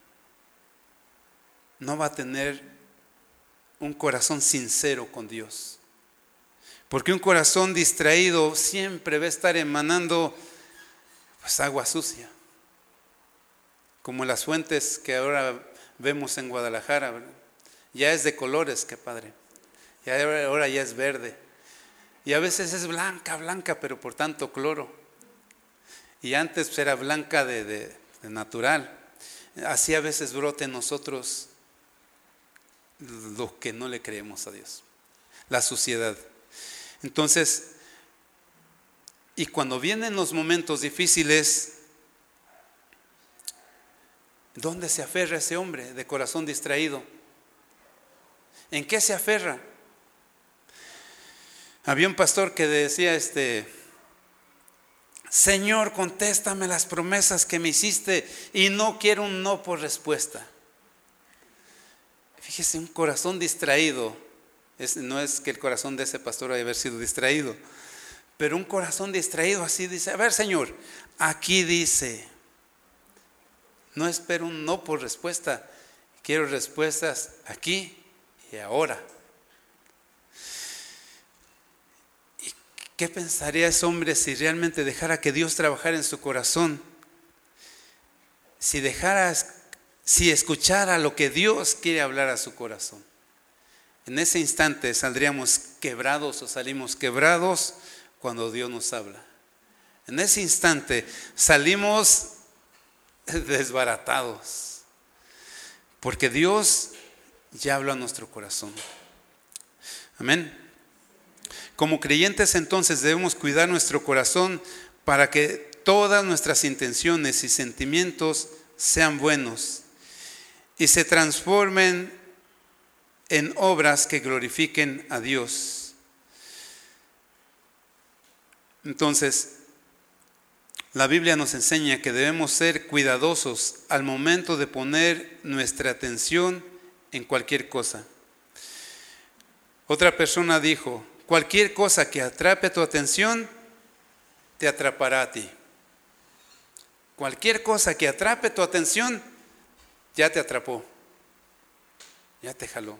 no va a tener un corazón sincero con Dios. Porque un corazón distraído siempre va a estar emanando agua sucia. Como las fuentes que ahora vemos en Guadalajara, ¿verdad? Ya es de colores, qué padre. Ahora ya es verde. Y a veces es blanca, pero por tanto cloro. Y antes era blanca de natural. Así a veces brota en nosotros lo que no le creemos a Dios, la suciedad. Entonces, y cuando vienen los momentos difíciles, ¿dónde se aferra ese hombre de corazón distraído? ¿En qué se aferra? Había un pastor que decía, Señor, contéstame las promesas que me hiciste y no quiero un no por respuesta. Fíjese, un corazón distraído, no es que el corazón de ese pastor haya haber sido distraído, pero un corazón distraído así dice, a ver, Señor, aquí dice, no espero un no por respuesta, quiero respuestas aquí y ahora. ¿Y qué pensaría ese hombre si realmente dejara que Dios trabajara en su corazón? Si escuchara lo que Dios quiere hablar a su corazón. En ese instante saldríamos quebrados o salimos quebrados cuando Dios nos habla. En ese instante salimos desbaratados, porque Dios ya habla a nuestro corazón. Amén. Como creyentes entonces debemos cuidar nuestro corazón para que todas nuestras intenciones y sentimientos sean buenos y se transformen en obras que glorifiquen a Dios. Entonces, la Biblia nos enseña que debemos ser cuidadosos al momento de poner nuestra atención en cualquier cosa. Otra persona dijo, cualquier cosa que atrape tu atención, te atrapará a ti. Cualquier cosa que atrape tu atención, ya te atrapó, ya te jaló.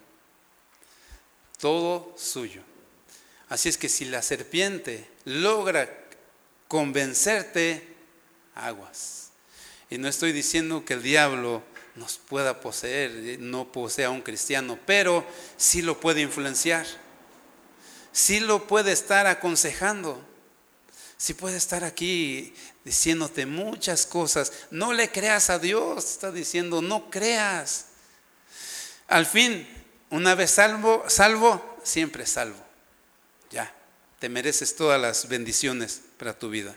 Todo suyo. Así es que si la serpiente logra convencerte, aguas. Y no estoy diciendo que el diablo nos pueda poseer, no posee a un cristiano, pero sí lo puede influenciar, sí lo puede estar aconsejando, sí puede estar aquí diciéndote muchas cosas. No le creas a Dios, está diciendo, no creas. Al fin, una vez salvo, siempre salvo. Ya, te mereces todas las bendiciones para tu vida.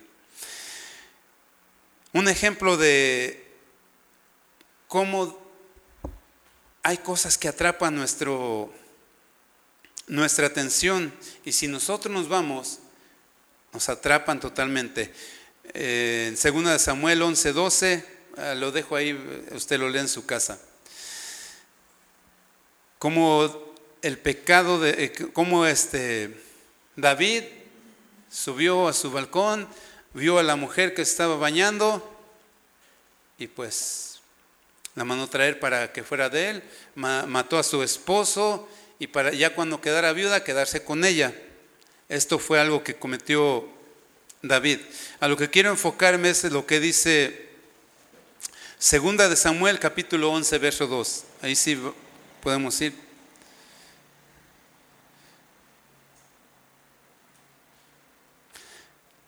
Un ejemplo de cómo hay cosas que atrapan nuestra atención, y si nosotros nos vamos, nos atrapan totalmente. En 2 Samuel 11:12, lo dejo ahí, usted lo lee en su casa. Como el pecado como David subió a su balcón, vio a la mujer que estaba bañando y pues la mandó traer para que fuera de él, mató a su esposo y para ya cuando quedara viuda quedarse con ella. Esto fue algo que cometió David. A lo que quiero enfocarme es lo que dice 2 Samuel capítulo 11 verso 2. Ahí sí podemos ir.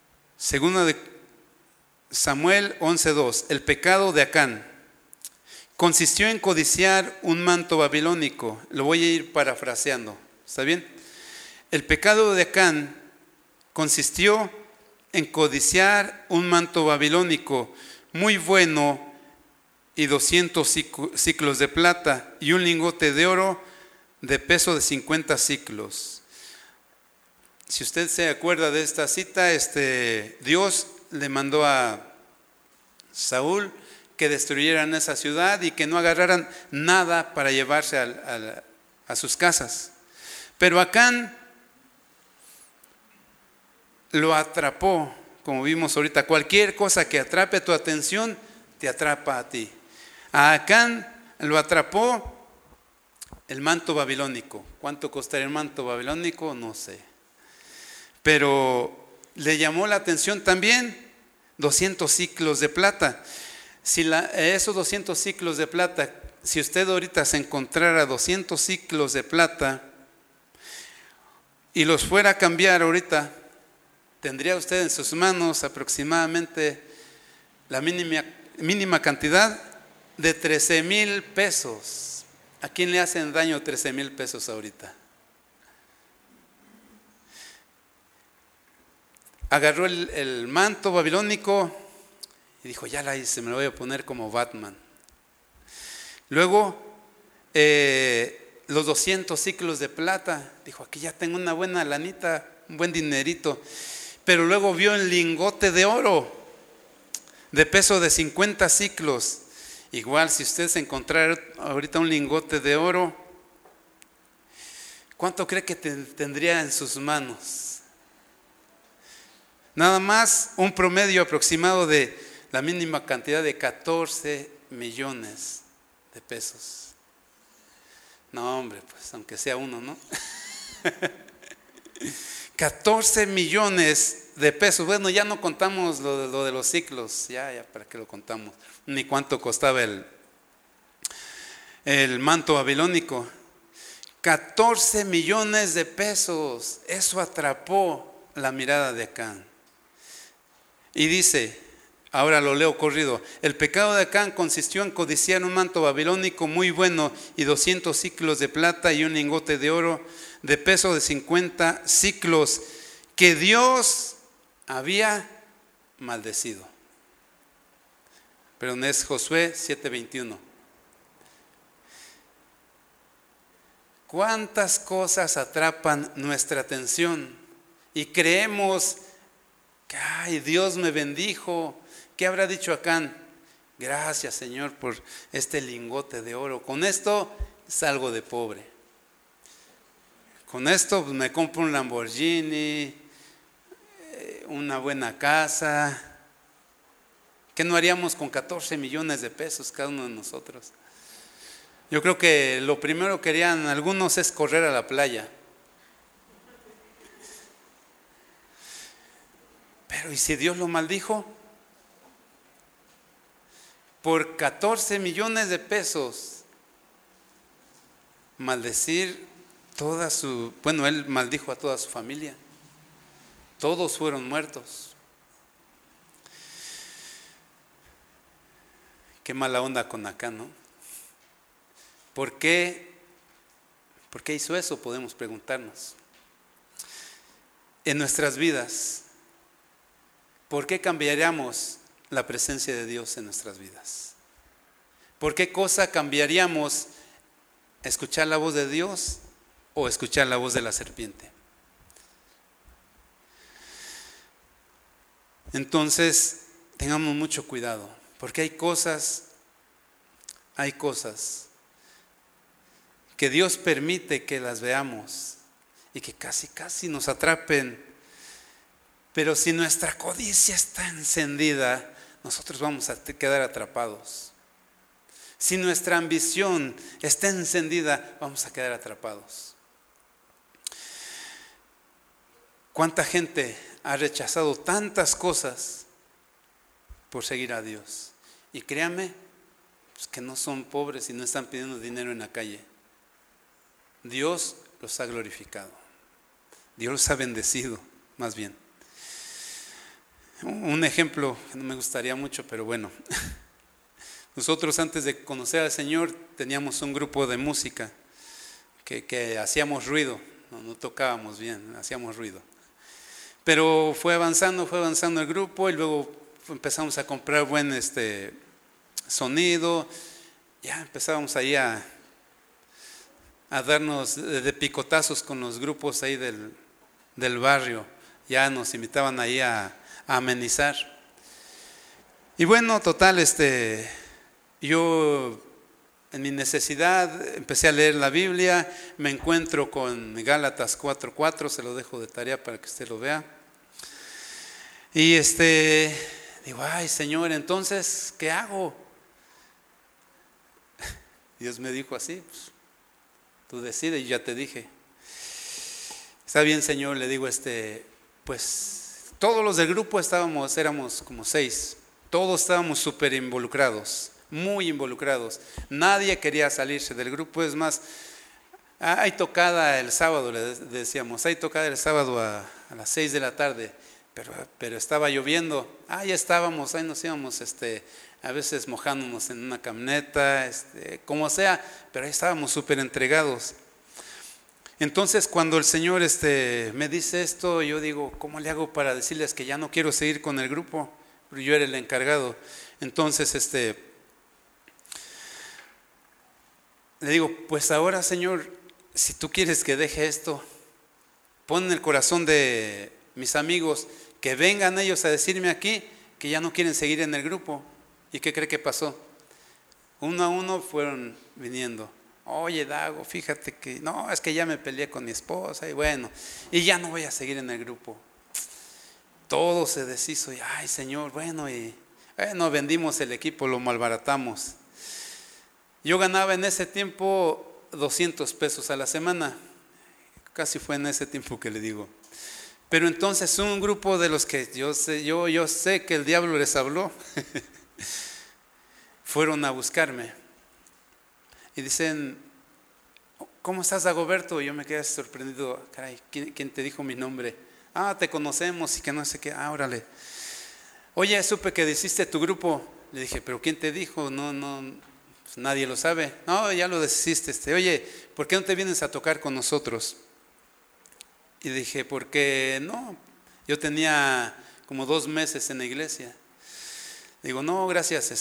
Segunda de Samuel 11:2, el pecado de Acán. consistió en codiciar un manto babilónico. Lo voy a ir parafraseando, ¿está bien? El pecado de Acán consistió en codiciar un manto babilónico muy bueno y 200 siclos de plata y un lingote de oro de peso de 50 siclos. Si usted se acuerda de esta cita, Dios le mandó a Saúl que destruyeran esa ciudad y que no agarraran nada para llevarse a sus casas. Pero Acán lo atrapó, como vimos ahorita. Cualquier cosa que atrape tu atención, te atrapa a ti. A Acán lo atrapó el manto babilónico. ¿Cuánto costaría el manto babilónico? No sé. Pero le llamó la atención también 200 siclos de plata. Si esos 200 siclos de plata, si usted ahorita se encontrara 200 siclos de plata y los fuera a cambiar ahorita, tendría usted en sus manos aproximadamente la mínima cantidad de 13,000 pesos. ¿A quién le hacen daño 13,000 pesos ahorita? Agarró el manto babilónico y dijo, ya la hice, me lo voy a poner como Batman. Luego, los 200 siclos de plata, dijo, aquí ya tengo una buena lanita, un buen dinerito. Pero luego vio el lingote de oro de peso de 50 siclos. Igual, si usted se encontrara ahorita un lingote de oro, ¿cuánto cree que tendría en sus manos? Nada más un promedio aproximado de la mínima cantidad de 14 millones de pesos. No, hombre, pues aunque sea uno, ¿no? 14 millones de pesos. Bueno, ya no contamos lo de los ciclos, ya para qué lo contamos, ni cuánto costaba el manto babilónico. 14 millones de pesos. Eso atrapó la mirada de Acán. Y dice, ahora lo leo corrido: el pecado de Acán consistió en codiciar un manto babilónico muy bueno y 200 siclos de plata y un lingote de oro de peso de 50 siclos que Dios había maldecido. Pero no es Josué 7:21. ¿Cuántas cosas atrapan nuestra atención y creemos que ay, Dios me bendijo? ¿Qué habrá dicho Acán? Gracias, Señor, por este lingote de oro. Con esto salgo de pobre. Con esto pues, me compro un Lamborghini, una buena casa. ¿Qué no haríamos con 14 millones de pesos cada uno de nosotros? Yo creo que lo primero que harían algunos es correr a la playa. Pero ¿y si Dios lo maldijo? Por 14 millones de pesos, maldecir toda su... Bueno, él maldijo a toda su familia. Todos fueron muertos. Qué mala onda con Acán, ¿no? ¿Por qué hizo eso? Podemos preguntarnos. En nuestras vidas, ¿por qué cambiaríamos la presencia de Dios en nuestras vidas? ¿Por qué cosa cambiaríamos escuchar la voz de Dios o escuchar la voz de la serpiente? Entonces, tengamos mucho cuidado, porque hay cosas que Dios permite que las veamos y que casi nos atrapen. Pero si nuestra codicia está encendida, nosotros vamos a quedar atrapados. Si nuestra ambición está encendida, vamos a quedar atrapados. ¿Cuánta gente ha rechazado tantas cosas por seguir a Dios? Y créanme, pues que no son pobres y no están pidiendo dinero en la calle. Dios los ha glorificado. Dios los ha bendecido, más bien. Un ejemplo que no me gustaría mucho, pero bueno. Nosotros antes de conocer al Señor teníamos un grupo de música que hacíamos ruido, no tocábamos bien, hacíamos ruido. Pero fue avanzando el grupo y luego empezamos a comprar buen sonido. Ya empezábamos ahí a darnos de picotazos con los grupos ahí del barrio. Ya nos invitaban ahí a amenizar. Y bueno, total, yo en mi necesidad empecé a leer la Biblia, me encuentro con Gálatas 4:4, se lo dejo de tarea para que usted lo vea. Y digo, ay Señor, entonces, ¿qué hago? Dios me dijo así, pues, tú decides, y ya te dije. Está bien, Señor, le digo, pues todos los del grupo éramos como 6, todos estábamos súper involucrados, muy involucrados. Nadie quería salirse del grupo, es más, hay tocada el sábado, le decíamos, hay tocada el sábado a las 6 de la tarde, pero estaba lloviendo, ya estábamos, ahí nos íbamos, a veces mojándonos en una camioneta, como sea, pero ahí estábamos súper entregados. Entonces cuando el Señor me dice esto, yo digo, ¿cómo le hago para decirles que ya no quiero seguir con el grupo? Yo era el encargado. Entonces le digo, pues ahora Señor, si tú quieres que deje esto, pon en el corazón de mis amigos que vengan ellos a decirme aquí que ya no quieren seguir en el grupo. ¿Y qué cree que pasó? Uno a uno fueron viniendo. Oye, Dago, fíjate que no, es que ya me peleé con mi esposa y bueno, y ya no voy a seguir en el grupo. Todo se deshizo y ay Señor, bueno, vendimos el equipo, lo malbaratamos. Yo ganaba en ese tiempo 200 pesos a la semana, casi fue en ese tiempo que le digo. Pero entonces un grupo de los que yo sé que el diablo les habló, fueron a buscarme y dicen, ¿cómo estás, Dagoberto? Y yo me quedé sorprendido, caray, ¿quién te dijo mi nombre? Te conocemos y que no sé qué, órale. Oye, supe que deshiciste tu grupo. Le dije, ¿pero quién te dijo? No, pues nadie lo sabe. No, ya lo deshiciste. Oye, ¿por qué no te vienes a tocar con nosotros? Y dije, porque no, yo tenía como 2 meses en la iglesia. Digo, no, gracias,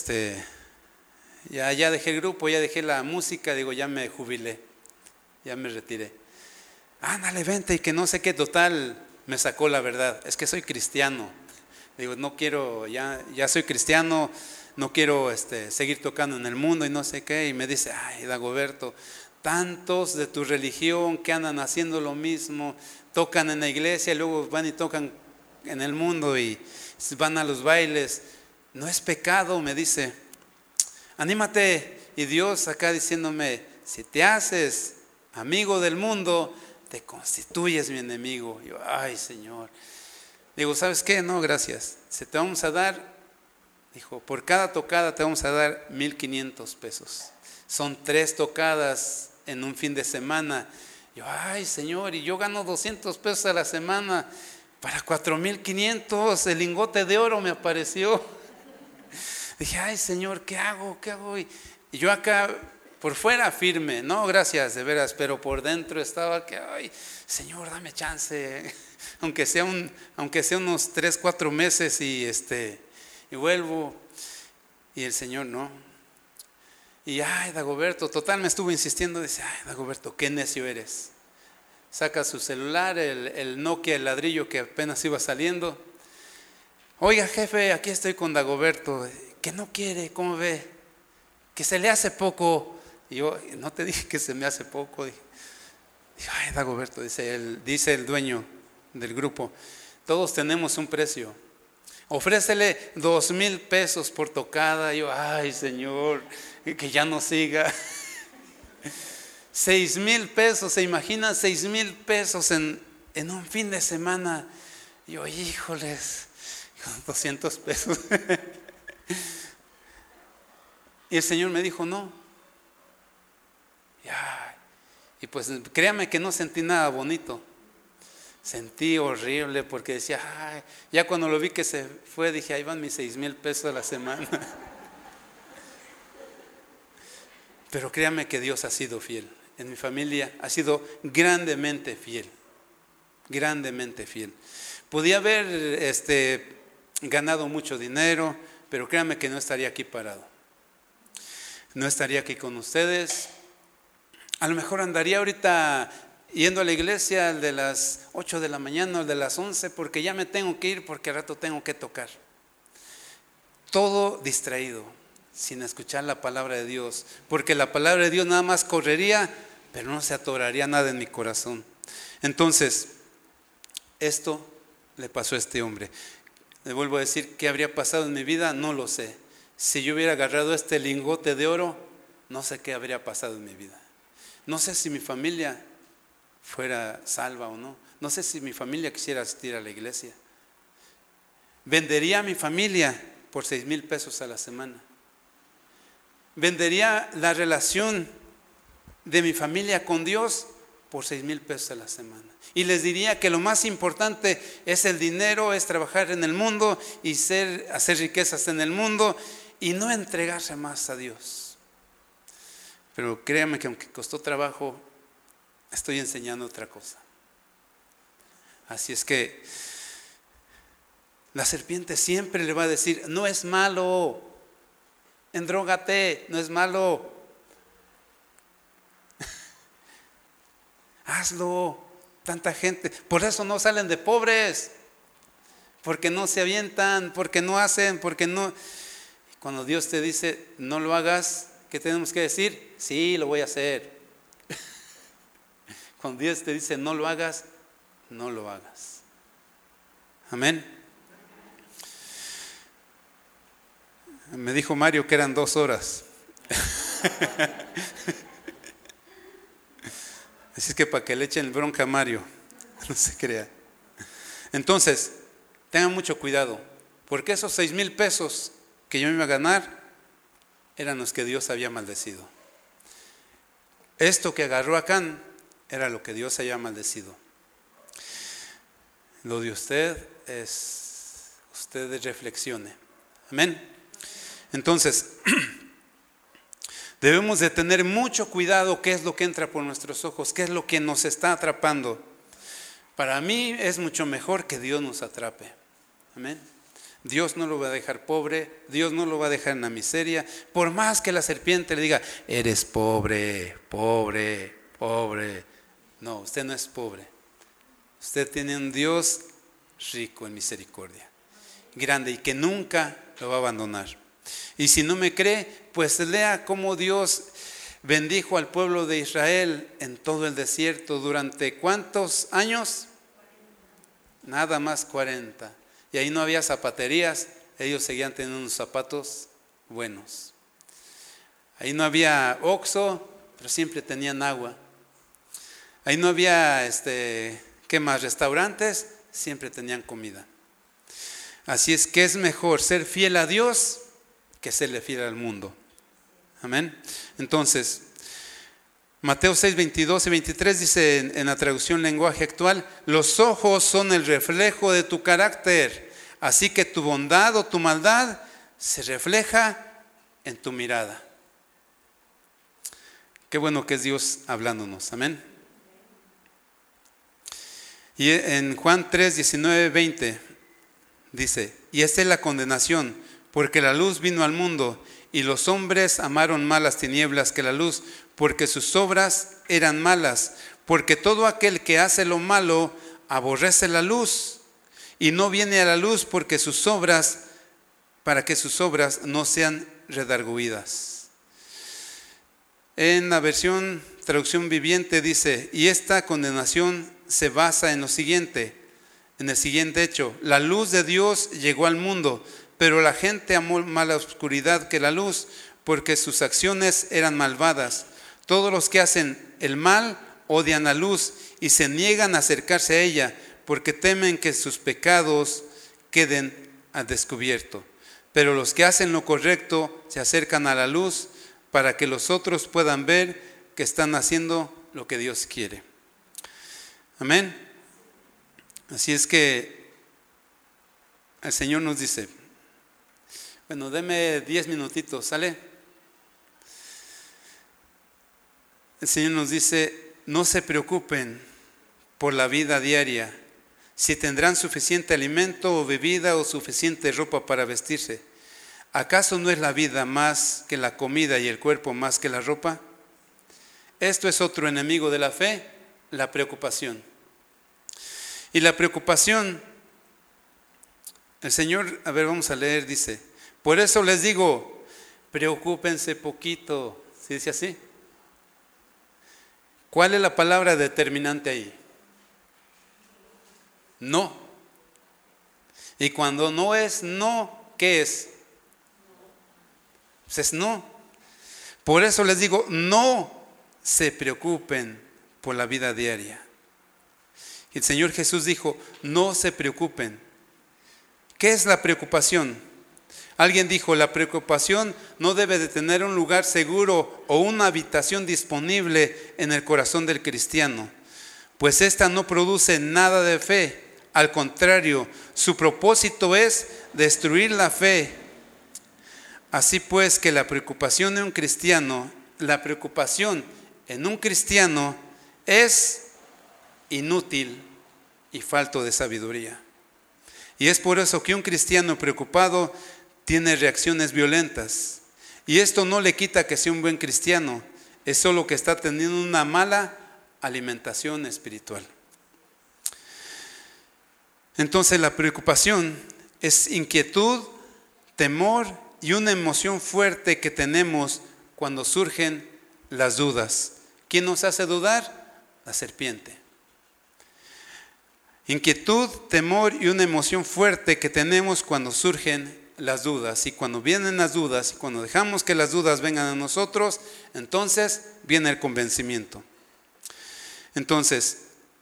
ya dejé el grupo, ya dejé la música, digo, ya me jubilé, ya me retiré. Ándale, vente, y que no sé qué, total, me sacó la verdad, es que soy cristiano. Digo, no quiero, ya soy cristiano, no quiero seguir tocando en el mundo y no sé qué. Y me dice, ay, Dagoberto, tantos de tu religión que andan haciendo lo mismo, tocan en la iglesia y luego van y tocan en el mundo y van a los bailes. No es pecado, me dice. Anímate. Y Dios acá diciéndome, si te haces amigo del mundo, te constituyes mi enemigo. Yo, ay Señor. Digo, ¿sabes qué? No, gracias. Si te vamos a dar, dijo, por cada tocada te vamos a dar 1,500 pesos. Son 3 tocadas en un fin de semana. Yo, ay Señor, y yo gano 200 pesos a la semana. Para 4,500, el lingote de oro me apareció. Dije, ay Señor, ¿qué hago? Y yo acá por fuera firme, no, gracias, de veras, pero por dentro estaba que, ay Señor, dame chance, aunque sea unos 3, 4 meses y vuelvo. Y el Señor no. Y ay, Dagoberto, total me estuvo insistiendo, dice, ay Dagoberto, qué necio eres. Saca su celular, el Nokia, el ladrillo que apenas iba saliendo. Oiga jefe, aquí estoy con Dagoberto, que no quiere, ¿cómo ve? Que se le hace poco. Y yo, no te dije que se me hace poco. Dije, ay Dagoberto, dice el dueño del grupo, todos tenemos un precio. Ofrécele 2,000 pesos por tocada. Y yo, ay Señor, que ya no siga. 6,000 pesos, ¿se imaginan? 6,000 pesos en un fin de semana. Y yo, híjoles, 200 pesos. Y el Señor me dijo, no. Y pues créame que no sentí nada bonito. Sentí horrible porque decía, ay, ya cuando lo vi que se fue, dije, ahí van mis 6,000 pesos a la semana. Pero créame que Dios ha sido fiel. En mi familia ha sido grandemente fiel. Grandemente fiel. Podía haber ganado mucho dinero, pero créame que no estaría aquí parado. No estaría aquí con ustedes. A lo mejor andaría ahorita yendo a la iglesia de las 8 de la mañana o de las 11, porque ya me tengo que ir, porque al rato tengo que tocar. Todo distraído, sin escuchar la palabra de Dios, porque la palabra de Dios nada más correría, pero no se atoraría nada en mi corazón. Entonces, esto le pasó a este hombre. Le vuelvo a decir, ¿qué habría pasado en mi vida? No lo sé. Si yo hubiera agarrado este lingote de oro, no sé qué habría pasado en mi vida. No sé si mi familia fuera salva o no. No sé si mi familia quisiera asistir a la iglesia. Vendería a mi familia por 6,000 pesos a la semana. Vendería la relación de mi familia con Dios por 6,000 pesos a la semana. Y les diría que lo más importante es el dinero, es trabajar en el mundo y hacer riquezas en el mundo y no entregarse más a Dios. Pero créanme que aunque costó trabajo, estoy enseñando otra cosa. Así es que la serpiente siempre le va a decir, no es malo, endrógate, no es malo, hazlo. Tanta gente, por eso no salen de pobres, porque no se avientan, porque no hacen, porque no. Cuando Dios te dice, no lo hagas, ¿qué tenemos que decir? Sí, lo voy a hacer. Cuando Dios te dice, no lo hagas, no lo hagas. Amén. Me dijo Mario que eran 2 horas. Así es que para que le echen bronca a Mario, no se crea. Entonces, tengan mucho cuidado, porque esos 6,000 pesos que yo me iba a ganar eran los que Dios había maldecido. Esto que agarró Acán era lo que Dios había maldecido. Lo de ustedes reflexione. Amén. Entonces, debemos de tener mucho cuidado qué es lo que entra por nuestros ojos, qué es lo que nos está atrapando. Para mí es mucho mejor que Dios nos atrape. Amén. Dios no lo va a dejar pobre, Dios no lo va a dejar en la miseria. Por más que la serpiente le diga, eres pobre, pobre, pobre. No, usted no es pobre. Usted tiene un Dios rico en misericordia, grande y que nunca lo va a abandonar. Y si no me cree, pues lea cómo Dios bendijo al pueblo de Israel en todo el desierto durante ¿cuántos años? Nada más 40. Y ahí no había zapaterías, ellos seguían teniendo unos zapatos buenos. Ahí no había Oxxo, pero siempre tenían agua. Ahí no había, ¿qué más? Restaurantes, siempre tenían comida. Así es que es mejor ser fiel a Dios que serle fiel al mundo. Amén. Entonces, Mateo 6, 22 y 23 dice en la traducción lenguaje actual, los ojos son el reflejo de tu carácter, así que tu bondad o tu maldad se refleja en tu mirada. Qué bueno que es Dios hablándonos. Amén. Y en Juan 3, 19, 20 dice, y esta es la condenación, porque la luz vino al mundo y los hombres amaron más las tinieblas que la luz, porque sus obras eran malas. Porque todo aquel que hace lo malo aborrece la luz y no viene a la luz para que sus obras no sean redargüidas. En la versión traducción viviente dice, y esta condenación se basa en lo siguiente, en el siguiente hecho: la luz de Dios llegó al mundo, pero la gente amó más la oscuridad que la luz, porque sus acciones eran malvadas. Todos los que hacen el mal odian la luz y se niegan a acercarse a ella, porque temen que sus pecados queden al descubierto. Pero los que hacen lo correcto se acercan a la luz para que los otros puedan ver que están haciendo lo que Dios quiere. Amén. Así es que el Señor nos dice, bueno, deme 10 minutitos, ¿sale? el Señor nos dice, no se preocupen por la vida diaria, si tendrán suficiente alimento o bebida o suficiente ropa para vestirse. ¿Acaso no es la vida más que la comida y el cuerpo más que la ropa? Esto es otro enemigo de la fe, la preocupación. Y la preocupación, el Señor, vamos a leer, dice, por eso les digo, preocúpense poquito. ¿Sí dice así? ¿Cuál es la palabra determinante ahí? No. Y cuando no es no, ¿qué es? Pues es no. Por eso les digo, no se preocupen por la vida diaria. Y el Señor Jesús dijo, no se preocupen. ¿Qué es la preocupación? Alguien dijo, la preocupación no debe de tener un lugar seguro o una habitación disponible en el corazón del cristiano, pues esta no produce nada de fe. Al contrario, su propósito es destruir la fe. Así pues que la preocupación en un cristiano es inútil y falto de sabiduría. Y es por eso que un cristiano preocupado tiene reacciones violentas. Y esto no le quita que sea un buen cristiano, es solo que está teniendo una mala alimentación espiritual. Entonces la preocupación es inquietud, temor y una emoción fuerte que tenemos cuando surgen las dudas. ¿Quién nos hace dudar? La serpiente. Inquietud, temor y una emoción fuerte que tenemos cuando surgen las dudas. Y cuando vienen las dudas, y cuando dejamos que las dudas vengan a nosotros, entonces viene el convencimiento. Entonces,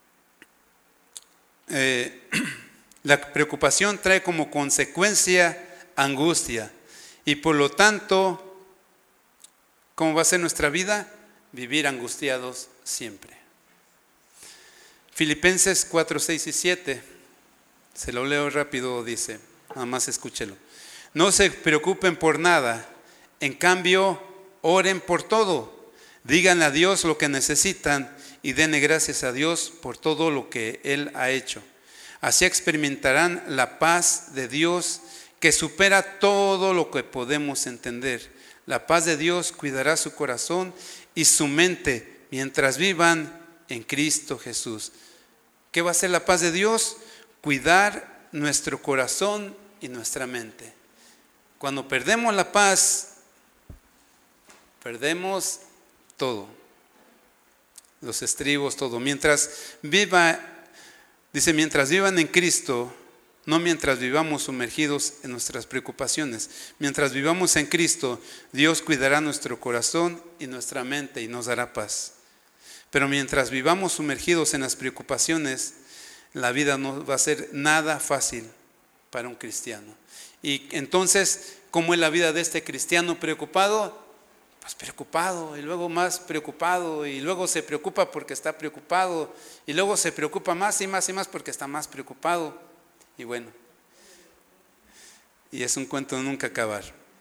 la preocupación trae como consecuencia angustia. Y por lo tanto, ¿cómo va a ser nuestra vida? Vivir angustiados siempre. Filipenses 4, 6 y 7, se lo leo rápido, dice, nada más escúchelo. No se preocupen por nada, en cambio, oren por todo. Díganle a Dios lo que necesitan y denle gracias a Dios por todo lo que Él ha hecho. Así experimentarán la paz de Dios que supera todo lo que podemos entender. La paz de Dios cuidará su corazón y su mente mientras vivan en Cristo Jesús. ¿Qué va a hacer la paz de Dios? Cuidar nuestro corazón y nuestra mente. Cuando perdemos la paz, perdemos todo. Los estribos, todo. Mientras vivan en Cristo, no mientras vivamos sumergidos en nuestras preocupaciones. Mientras vivamos en Cristo, Dios cuidará nuestro corazón y nuestra mente y nos dará paz. Pero mientras vivamos sumergidos en las preocupaciones, la vida no va a ser nada fácil para un cristiano. Y entonces, ¿cómo es la vida de este cristiano preocupado? Pues preocupado, y luego más preocupado, y luego se preocupa porque está preocupado, y luego se preocupa más y más y más porque está más preocupado. Y bueno, y es un cuento de nunca acabar.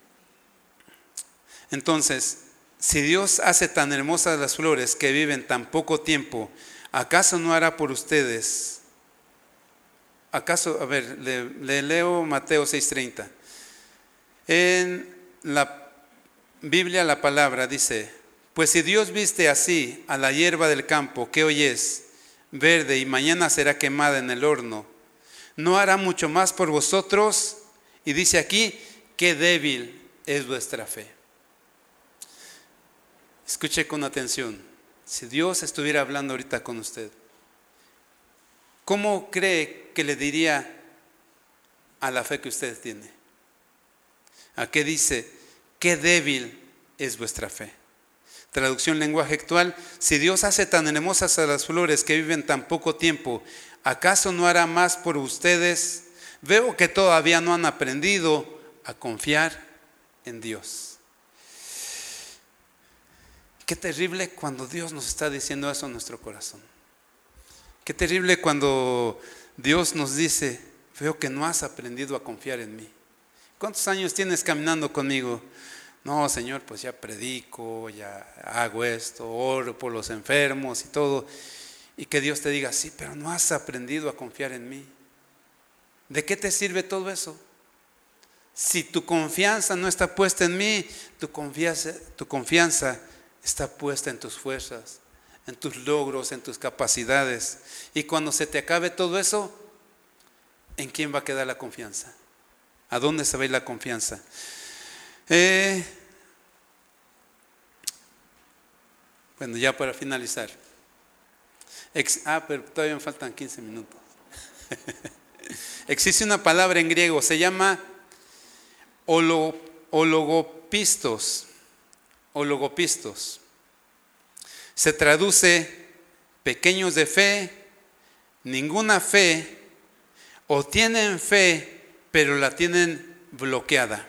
Entonces, si Dios hace tan hermosas las flores que viven tan poco tiempo, ¿acaso no hará por ustedes? ¿Acaso? A ver, le leo Mateo 6:30. En la Biblia la palabra dice, pues si Dios viste así a la hierba del campo, que hoy es verde y mañana será quemada en el horno, ¿no hará mucho más por vosotros? Y dice aquí, qué débil es vuestra fe. Escuche con atención. Si Dios estuviera hablando ahorita con usted, ¿cómo cree que le diría a la fe que usted tiene? ¿A qué dice? Qué débil es vuestra fe. Traducción lenguaje actual. Si Dios hace tan hermosas a las flores que viven tan poco tiempo, ¿acaso no hará más por ustedes? Veo que todavía no han aprendido a confiar en Dios. Qué terrible cuando Dios nos está diciendo eso en nuestro corazón. Qué terrible cuando Dios nos dice, veo que no has aprendido a confiar en mí. ¿Cuántos años tienes caminando conmigo? No, Señor, pues ya predico, ya hago esto, oro por los enfermos y todo. Y que Dios te diga, sí, pero no has aprendido a confiar en mí. ¿De qué te sirve todo eso? Si tu confianza no está puesta en mí, tu confianza está puesta en tus fuerzas, en tus logros, en tus capacidades. Y cuando se te acabe todo eso, ¿en quién va a quedar la confianza? ¿A dónde se va a ir la confianza? Bueno, ya para finalizar. Pero todavía me faltan 15 minutos. Existe una palabra en griego, se llama ologopistos. Ologopistos. Se traduce pequeños de fe, ninguna fe, o tienen fe, pero la tienen bloqueada.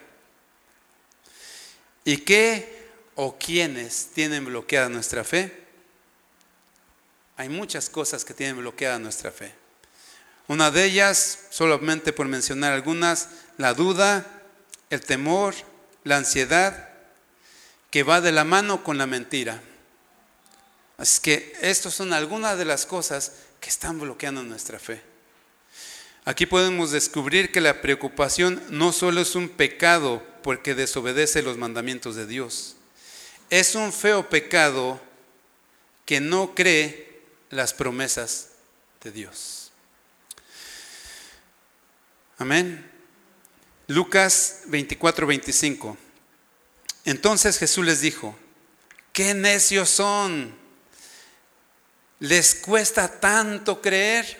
¿Y qué o quiénes tienen bloqueada nuestra fe? Hay muchas cosas que tienen bloqueada nuestra fe. Una de ellas, solamente por mencionar algunas, la duda, el temor, la ansiedad, que va de la mano con la mentira. Así que estas son algunas de las cosas que están bloqueando nuestra fe. Aquí podemos descubrir que la preocupación no solo es un pecado porque desobedece los mandamientos de Dios. Es un feo pecado que no cree las promesas de Dios. Amén. Lucas 24:25. Entonces Jesús les dijo: ¡qué necios son! ¿Les cuesta tanto creer?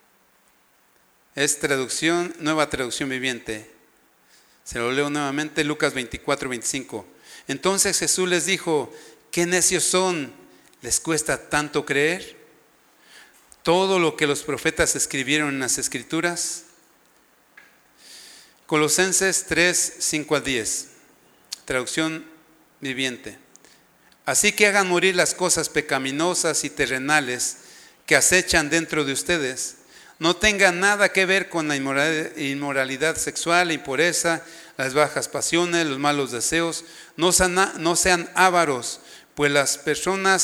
Es nueva traducción viviente. Se lo leo nuevamente, Lucas 24:25. Entonces Jesús les dijo: ¿qué necios son? ¿Les cuesta tanto creer? Todo lo que los profetas escribieron en las Escrituras. Colosenses 3:5-10, traducción viviente. Así que hagan morir las cosas pecaminosas y terrenales que acechan dentro de ustedes. No tengan nada que ver con la inmoralidad sexual, la impureza, las bajas pasiones, los malos deseos. No sean ávaros, pues la persona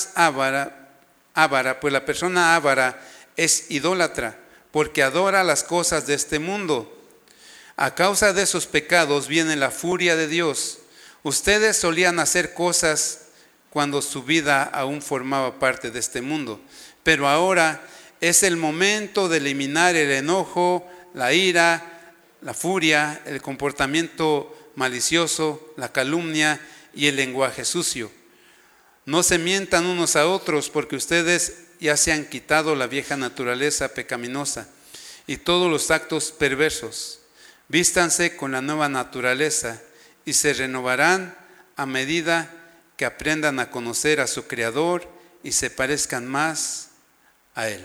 ávara es idólatra, porque adora las cosas de este mundo. A causa de esos pecados viene la furia de Dios. Ustedes solían hacer cosas cuando su vida aún formaba parte de este mundo, pero ahora es el momento de eliminar el enojo, la ira, la furia, el comportamiento malicioso, la calumnia y el lenguaje sucio. No se mientan unos a otros, porque ustedes ya se han quitado la vieja naturaleza pecaminosa y todos los actos perversos. Vístanse con la nueva naturaleza y se renovarán a medida que aprendan a conocer a su Creador y se parezcan más a Él.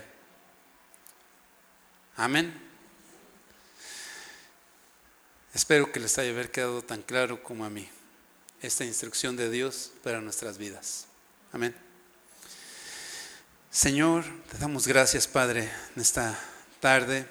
Amén. Espero que les haya quedado tan claro como a mí esta instrucción de Dios para nuestras vidas. Amén. Señor, te damos gracias, Padre, en esta tarde.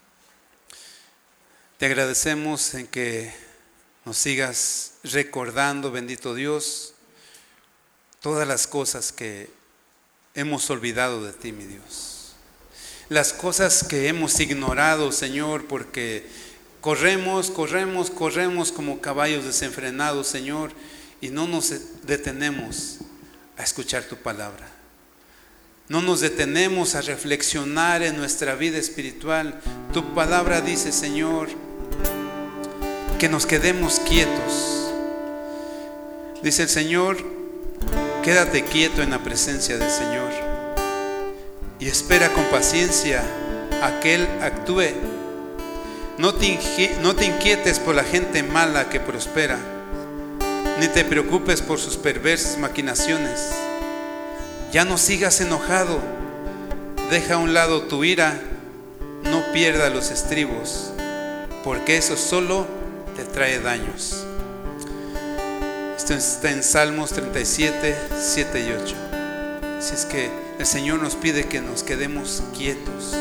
Te agradecemos en que nos sigas recordando, bendito Dios, todas las cosas que hemos olvidado de ti, mi Dios. Las cosas que hemos ignorado, Señor, porque corremos como caballos desenfrenados, Señor, y no nos detenemos a escuchar tu palabra. No nos detenemos a reflexionar en nuestra vida espiritual. Tu palabra dice, Señor, que nos quedemos quietos. Dice el Señor: quédate quieto en la presencia del Señor y espera con paciencia a que Él actúe. No te inquietes por la gente mala que prospera, ni te preocupes por sus perversas maquinaciones. Ya no sigas enojado, deja a un lado tu ira, no pierdas los estribos, porque eso solo te trae daños. Esto está en Salmos 37, 7 y 8. Así es que el Señor nos pide que nos quedemos quietos,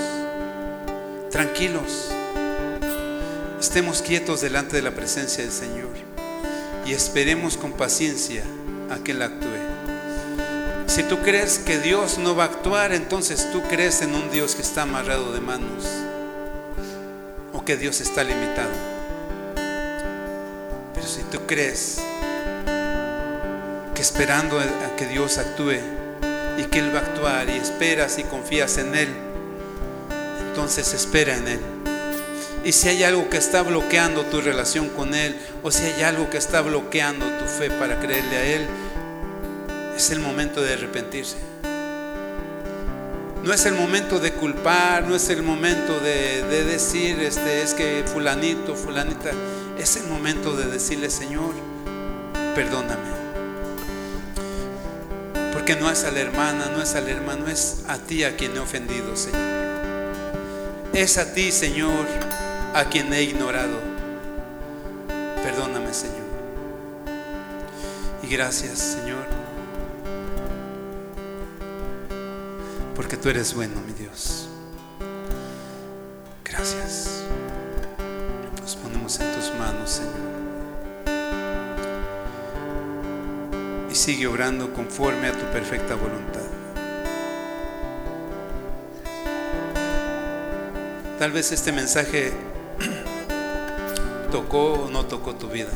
tranquilos, estemos quietos delante de la presencia del Señor, y esperemos con paciencia a que Él actúe. Si tú crees que Dios no va a actuar, entonces tú crees en un Dios que está amarrado de manos, o que Dios está limitado. Pero si tú crees que esperando a que Dios actúe y que Él va a actuar, y esperas y confías en Él, entonces espera en Él. Y si hay algo que está bloqueando tu relación con Él, o si hay algo que está bloqueando tu fe para creerle a Él, es el momento de arrepentirse. No es el momento de culpar, no es el momento de decir es que fulanito, fulanita. Es el momento de decirle: Señor, perdóname. Porque no es a la hermana, no es al hermano, es a ti a quien he ofendido, Señor. Es a ti, Señor, a quien he ignorado. Perdóname, Señor. Y gracias, Señor, porque tú eres bueno, mi Dios. Gracias. Nos ponemos en tus manos, Señor. Y sigue obrando conforme a tu perfecta voluntad. Tal vez este mensaje tocó o no tocó tu vida.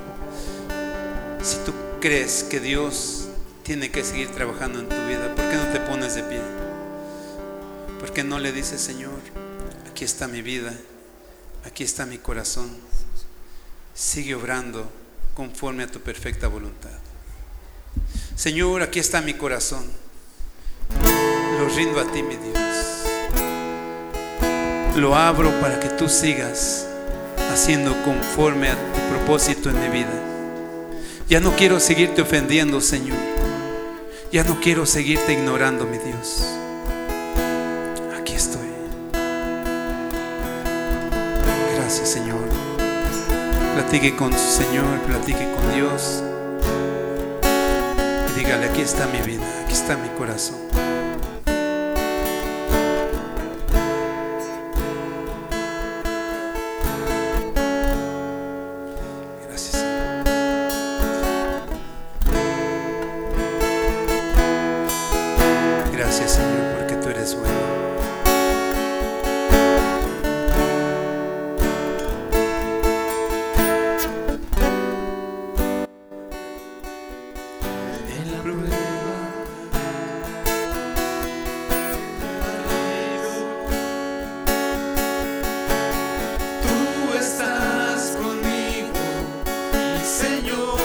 Si tú crees que Dios tiene que seguir trabajando en tu vida, ¿por qué no te pones de pie? ¿Por qué no le dices: Señor, aquí está mi vida, aquí está mi corazón, sigue obrando conforme a tu perfecta voluntad? Señor, aquí está mi corazón, lo rindo a ti, mi Dios. Lo abro para que tú sigas haciendo conforme a tu propósito en mi vida. Ya no quiero seguirte ofendiendo, Señor. Ya no quiero seguirte ignorando, mi Dios. Aquí estoy. Gracias, Señor. Platique con su Señor, platique con Dios. Y dígale: aquí está mi vida, aquí está mi corazón. Gracias, Señor, porque tú eres bueno. En la prueba tú estás conmigo, mi Señor.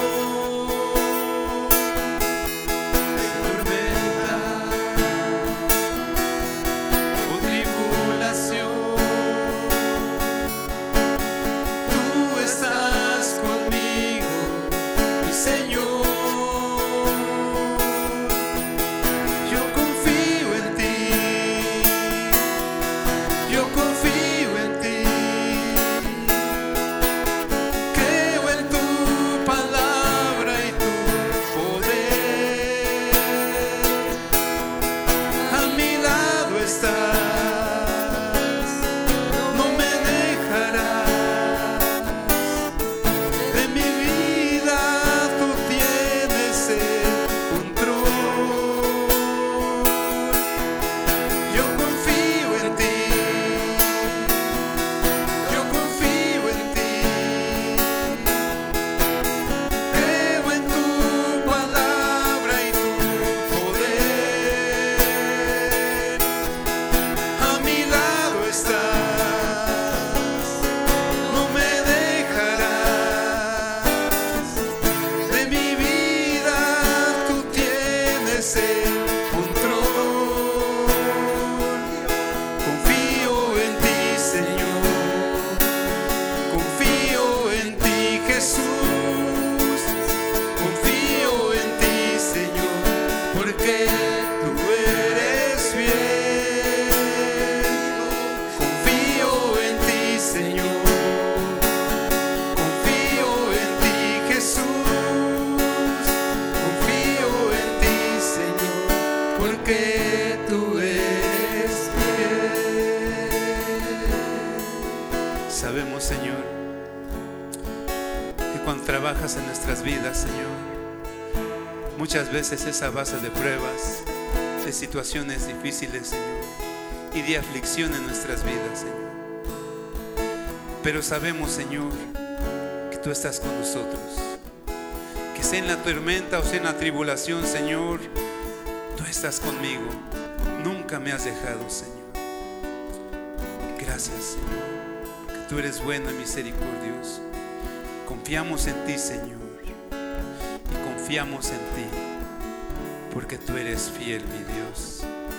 trabajas en nuestras vidas, Señor. Muchas veces es a base de pruebas, de situaciones difíciles, Señor, y de aflicción en nuestras vidas, Señor. Pero sabemos, Señor, que tú estás con nosotros. Que sea en la tormenta o sea en la tribulación, Señor, tú estás conmigo. Nunca me has dejado, Señor. Gracias, Señor, que tú eres bueno y misericordioso. Confiamos en ti, Señor, y confiamos en ti, porque tú eres fiel, mi Dios.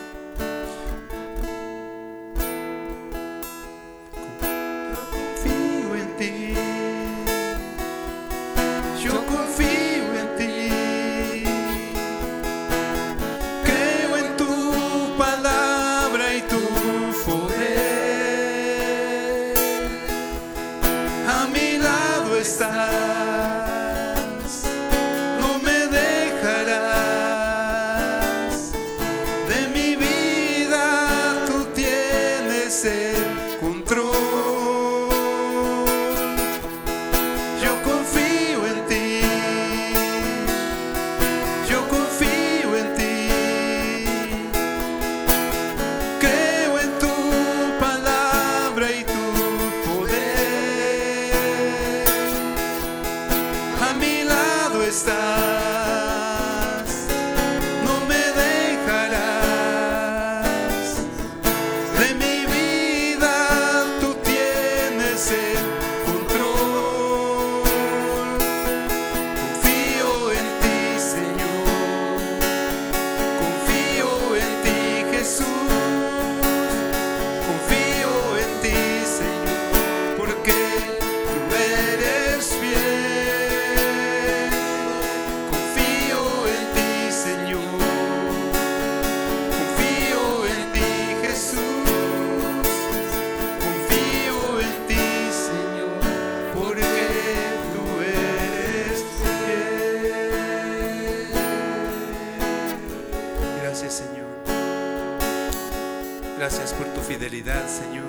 Gracias por tu fidelidad, Señor,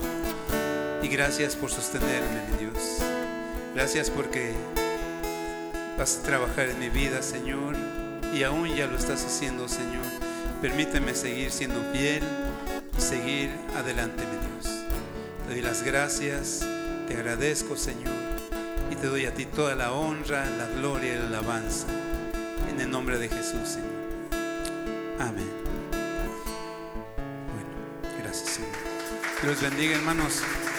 y gracias por sostenerme, mi Dios. Gracias porque vas a trabajar en mi vida, Señor, y aún ya lo estás haciendo, Señor. Permíteme seguir siendo fiel y seguir adelante, mi Dios. Te doy las gracias, te agradezco, Señor, y te doy a ti toda la honra, la gloria y la alabanza, en el nombre de Jesús, Señor. Amén. Bueno, gracias, Señor. Dios bendiga, hermanos.